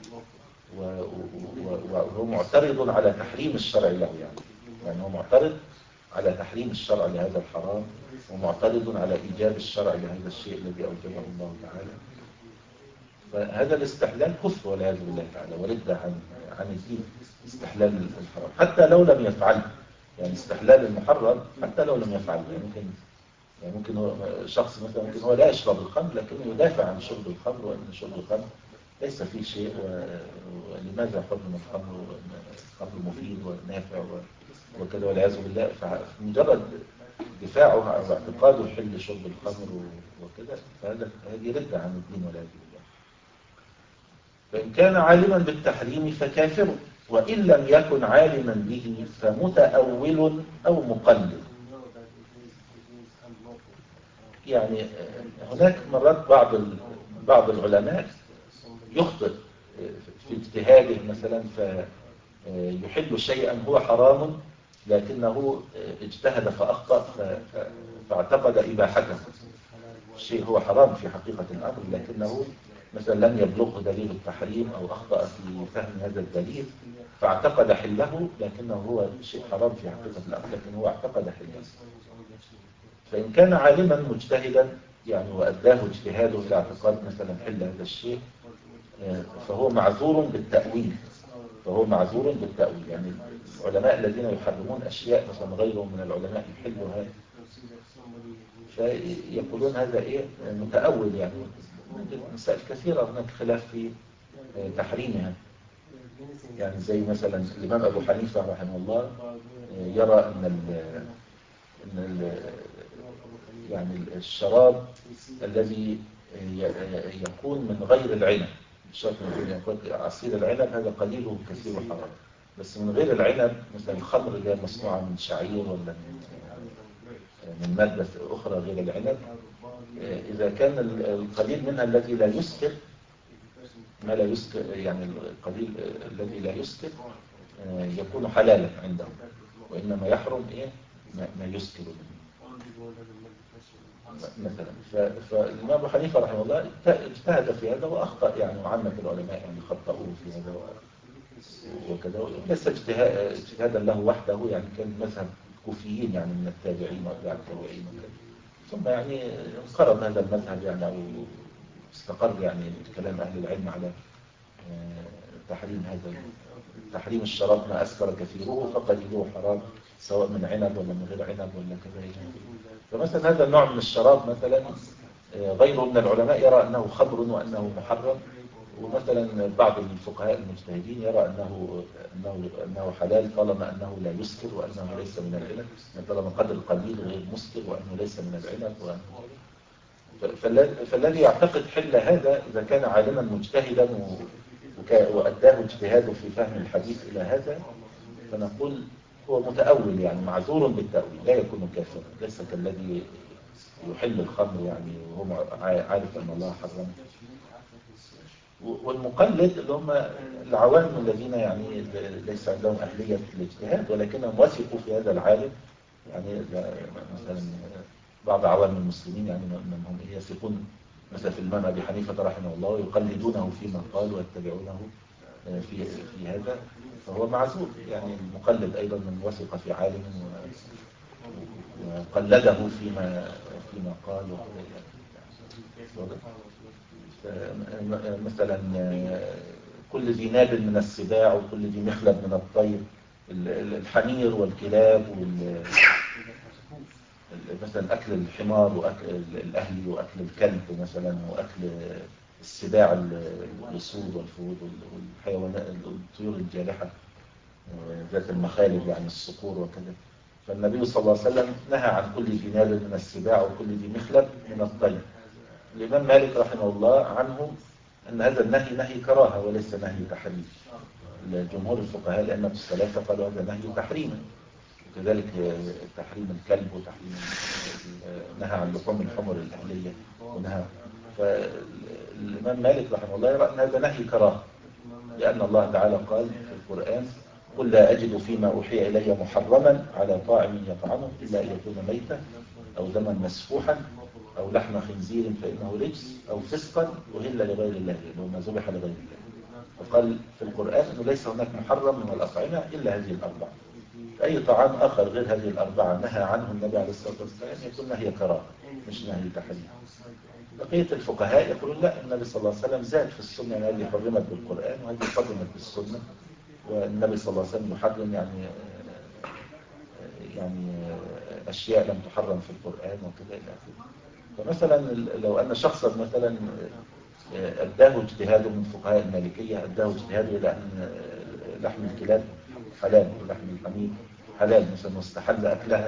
وهو معترض على تحريم الشرع له، يعني يعني هو معترض على تحريم الشرع لهذا الحرام، ومعترض على إيجاب الشرع لهذا الشيء الذي أوجبه الله تعالى. فهذا الاستحلال كفر والعياذ بالله تعالى، ورد عن عن الدين. استحلال الحرام حتى لو لم يفعله، يعني استحلال المحرم حتى لو لم يفعله، يعني ممكن يعني ممكن هو شخص مثلا ممكن هو لا يشرب الخمر لكنه يدافع عن شرب الخمر، وأن شرب الخمر ليس فيه شيء، ولماذا حرم الخمر؟ الخمر مفيد ونافع وكذا والعياذ بالله. فمجرد دفاعه أو اعتقاده حل شرب الخمر وكذا، فهذا هذه ردة عن الدين والعياذ بالله. فإن كان عالما بالتحريم فكافر، وإن لم يكن عالما به فمتأول أو مقلد. يعني هناك مرات بعض بعض العلماء يخطئ في اجتهاده مثلا فيحل شيئا هو حرام، لكنه اجتهد فأخطأ فاعتقد إباحته. الشيء هو حرام في حقيقة الأمر، لكنه مثلا لم يبلغه دليل التحريم أو أخطأ في فهم هذا الدليل فاعتقد حله، لكنه هو شيء حرام في حقيقة الأمر، لكن هو اعتقد حله. فإن كان عالما مجتهدا يعني وأداه اجتهاده إلى اعتقاد مثلا حل هذا الشيء، فهو معذور بالتأويل فهو معذور بالتأويل يعني العلماء الذين يحرمون أشياء مثلا غيرهم من العلماء يحلها، فيقولون هذا إيه متأول. يعني مسائل كثيرة هناك خلاف في تحريمها، يعني زي مثلا الإمام أبو حنيفة رحمه الله يرى أن ال أن ال يعني الشراب الذي يكون من غير العنب، الشرط يكون عصير العنب هذا قليل وكثير حرام، بس من غير العنب مثلا الخمر اللي هي مصنوعة من شعير ولا من من مادة أخرى غير العنب، إذا كان القليل منها الذي لا يسكر ما لا يسكر يعني القليل الذي لا يسكر يكون حلالا عندهم، وإنما يحرم إيه ما يسكر مثلا. فالإمام أبو حنيفة رحمه الله اجتهد في هذا وأخطأ، يعني وعامة العلماء يعني خطأوه في هذا وكذا، ليس اجتهادا له وحده، يعني كان مذهب الكوفيين يعني من التابعين وأتباع التابعين وكذا، ثم يعني انقرض هذا المذهب يعني أو استقر يعني كلام أهل العلم على تحريم هذا تحريم الشراب ما أسكر كثيره فقليله حرام، سواء من عنب ولا من غير عنب ولا كذا. فمثلا هذا النوع من الشراب مثلا غيره من العلماء يرى أنه خمر وأنه محرم، ومثلا بعض الفقهاء المجتهدين يرى أنه أنه أنه حلال طالما أنه لا يسكر وأنه ليس من العنب، طالما قدر قليل غير مسكر وأنه ليس من العنب وأنه. فالذي يعتقد حل هذا إذا كان عالما مجتهدا وأداه اجتهاده في فهم الحديث إلى هذا، فنقول هو متأول يعني معذور بالتأويل، لا يكون كافرا، ليس كالذي يحل الخمر يعني وهو عارف أن الله حرمه. والمقلد اللي هم العوام الذين يعني ليس عندهم أهلية الاجتهاد ولكنهم وثقوا في هذا العالم، يعني مثلا بعض عوام المسلمين يعني منهم يثقون مثلا في الإمام أبي حنيفة رحمه الله ويقلدونه فيما قال ويتبعونه في في هذا، فهو معذور. يعني المقلد أيضا من وثق في عالم وقلده فيما فيما قال. مثلا كل ذي ناب من السباع وكل ذي مخلب من الطير، الحمير والكلاب وال مثلا أكل الحمار وأكل الأهلي وأكل الكلب مثلا وأكل السباع الأسود والفهود والحيوانات الطيور الجارحة ذات المخالب يعني الصقور وكذا. فالنبي صلى الله عليه وسلم نهى عن كل ذي ناب من السباع وكل ذي مخلب من الطير، الإمام مالك رحمه الله عنه أن هذا النهي نهي كراهة وليس نهي تحريم. الجمهور الفقهاء الأئمة الثلاثة قالوا هذا نهي تحريم، وكذلك تحريم الكلب وتحريم نهى عن لحوم الحمر الأهلية ونهى. فالإمام مالك رحمه الله يرى أن هذا نهي كراهة، لأن الله تعالى قال في القرآن قل لا أجد فيما أوحي إلي محرما على طاعم يطعمه إلا أن يكون ميتا أو دما مسفوحا أو لحم خنزير فإنه رجس أو فسقا أهل لغير الله لو ما ذبح لغير الله. وقال في القرآن أنه ليس هناك محرم من الأطعمة إلا هذه الأربعة. أي طعام آخر غير هذه الأربعة نهى عنه النبي عليه الصلاة والسلام يكون نهي كراهة مش نهي تحريم. بقية الفقهاء يقولون لا، النبي صلى الله عليه وسلم زاد في السنة، يعني هذه حرمت بالقرآن وهذه حرمت بالسنة، والنبي صلى الله عليه وسلم يحرم يعني يعني أشياء لم تحرم في القرآن وكذا إلى آخره. فمثلا لو أن شخصا مثلا أداه اجتهاده من فقهاء المالكية، أداه اجتهاده إلى أن لحم الكلاب حلال ولحم الحمير حلال مثلا واستحل أكلها،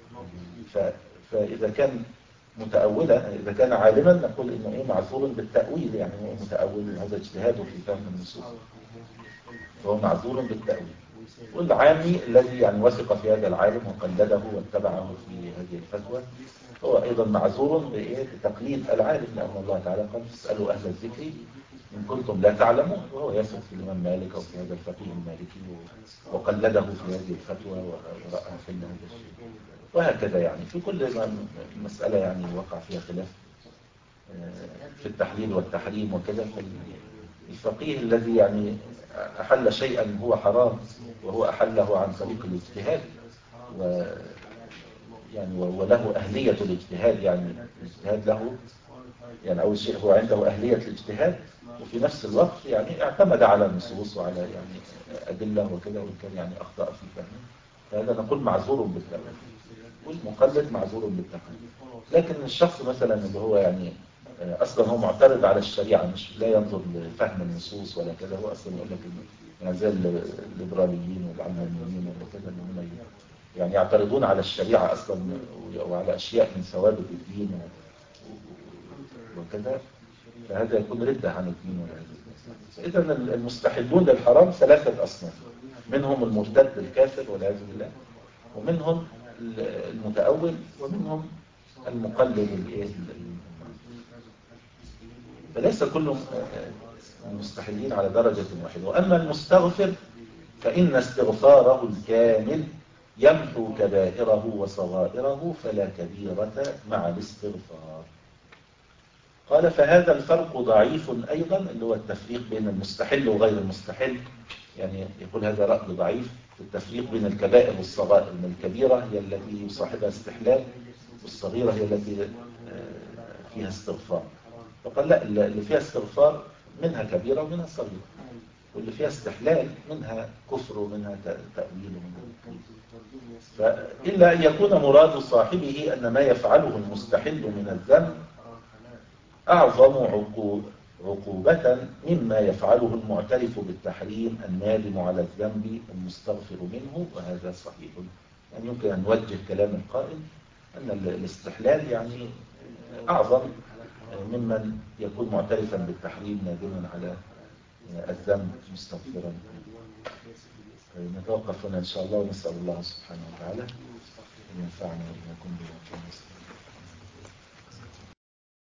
فإذا كان متأولا، إذا كان عالما نقول إنه إيه معذور بالتأويل، يعني هو متأول هذا اجتهاده في فهم النصوص فهو معذور بالتأويل. والعامي الذي يعني وثق في هذا العالم وقلده واتبعه في هذه الفتوى هو أيضا معذور بتقليد العالم، لأن الله تعالى قال اسألوا أهل الذكر إن كنتم لا تعلمون، وهو يثق في الإمام مالك أو في هذا الفقيه المالكي وقلده في هذه الفتوى ورأى في هذا الشيء. وهكذا يعني في كل مسألة يعني وقع فيها خلاف في التحليل والتحريم وكذا، الفقيه الذي يعني أحل شيئا هو حرام وهو أحله عن طريق الاجتهاد و يعني وله أهلية الاجتهاد، يعني الاجتهاد له يعني أول شيء هو عنده أهلية الاجتهاد، وفي نفس الوقت يعني اعتمد على النصوص وعلى يعني أدلة وكذا، وإن كان يعني أخطأ في فهمه فهذا نقول معذور بالتأويل، والمقلد معذور بالتقليد. لكن الشخص مثلا اللي هو يعني أصلا هو معترض على الشريعة، مش لا ينظر لفهم النصوص ولا كذا، هو أصلا يقول لك يعني زي الليبراليين والعلمانيين ولا كذا اللي يعني يعترضون على الشريعة أصلا وعلى أشياء من ثوابت الدين وكذا، فهذا يكون ردة عن الدين والعياذ بالله. إذا المستحلون للحرام ثلاثة أصناف، منهم المرتد الكافر والعياذ بالله، ومنهم المتأول، ومنهم المقلد الايه. فليس كلهم مستحيلين على درجة واحدة. وأما المستغفر فإن استغفاره الكامل يمحو كبائره وصغائره فلا كبيرة مع الاستغفار. قال فهذا الفرق ضعيف أيضا، اللي هو التفريق بين المستحل وغير المستحل، يعني يقول هذا رأي ضعيف في التفريق بين الكبائر والصغائر، من الكبيرة هي التي يصاحبها استحلال والصغيرة هي التي فيها استغفار. فقال لا، اللي فيها استغفار منها كبيرة ومنها صغيرة، واللي فيها استحلال منها كفر ومنها تأويل ومنها فإلا أن يكون مراد صاحبه أن ما يفعله المستحل من الذنب أعظم عقوبة مما يفعله المعترف بالتحريم النادم على الذنب المستغفر منه، وهذا صحيح. يعني يمكن أن نوجه كلام القائل أن الاستحلال يعني أعظم ممن يكون معترفا بالتحريم نادما على الذنب مستغفرا. نتوقف هنا إن شاء الله ونسأل الله سبحانه وتعالى أن ينفعنا وإياكم بما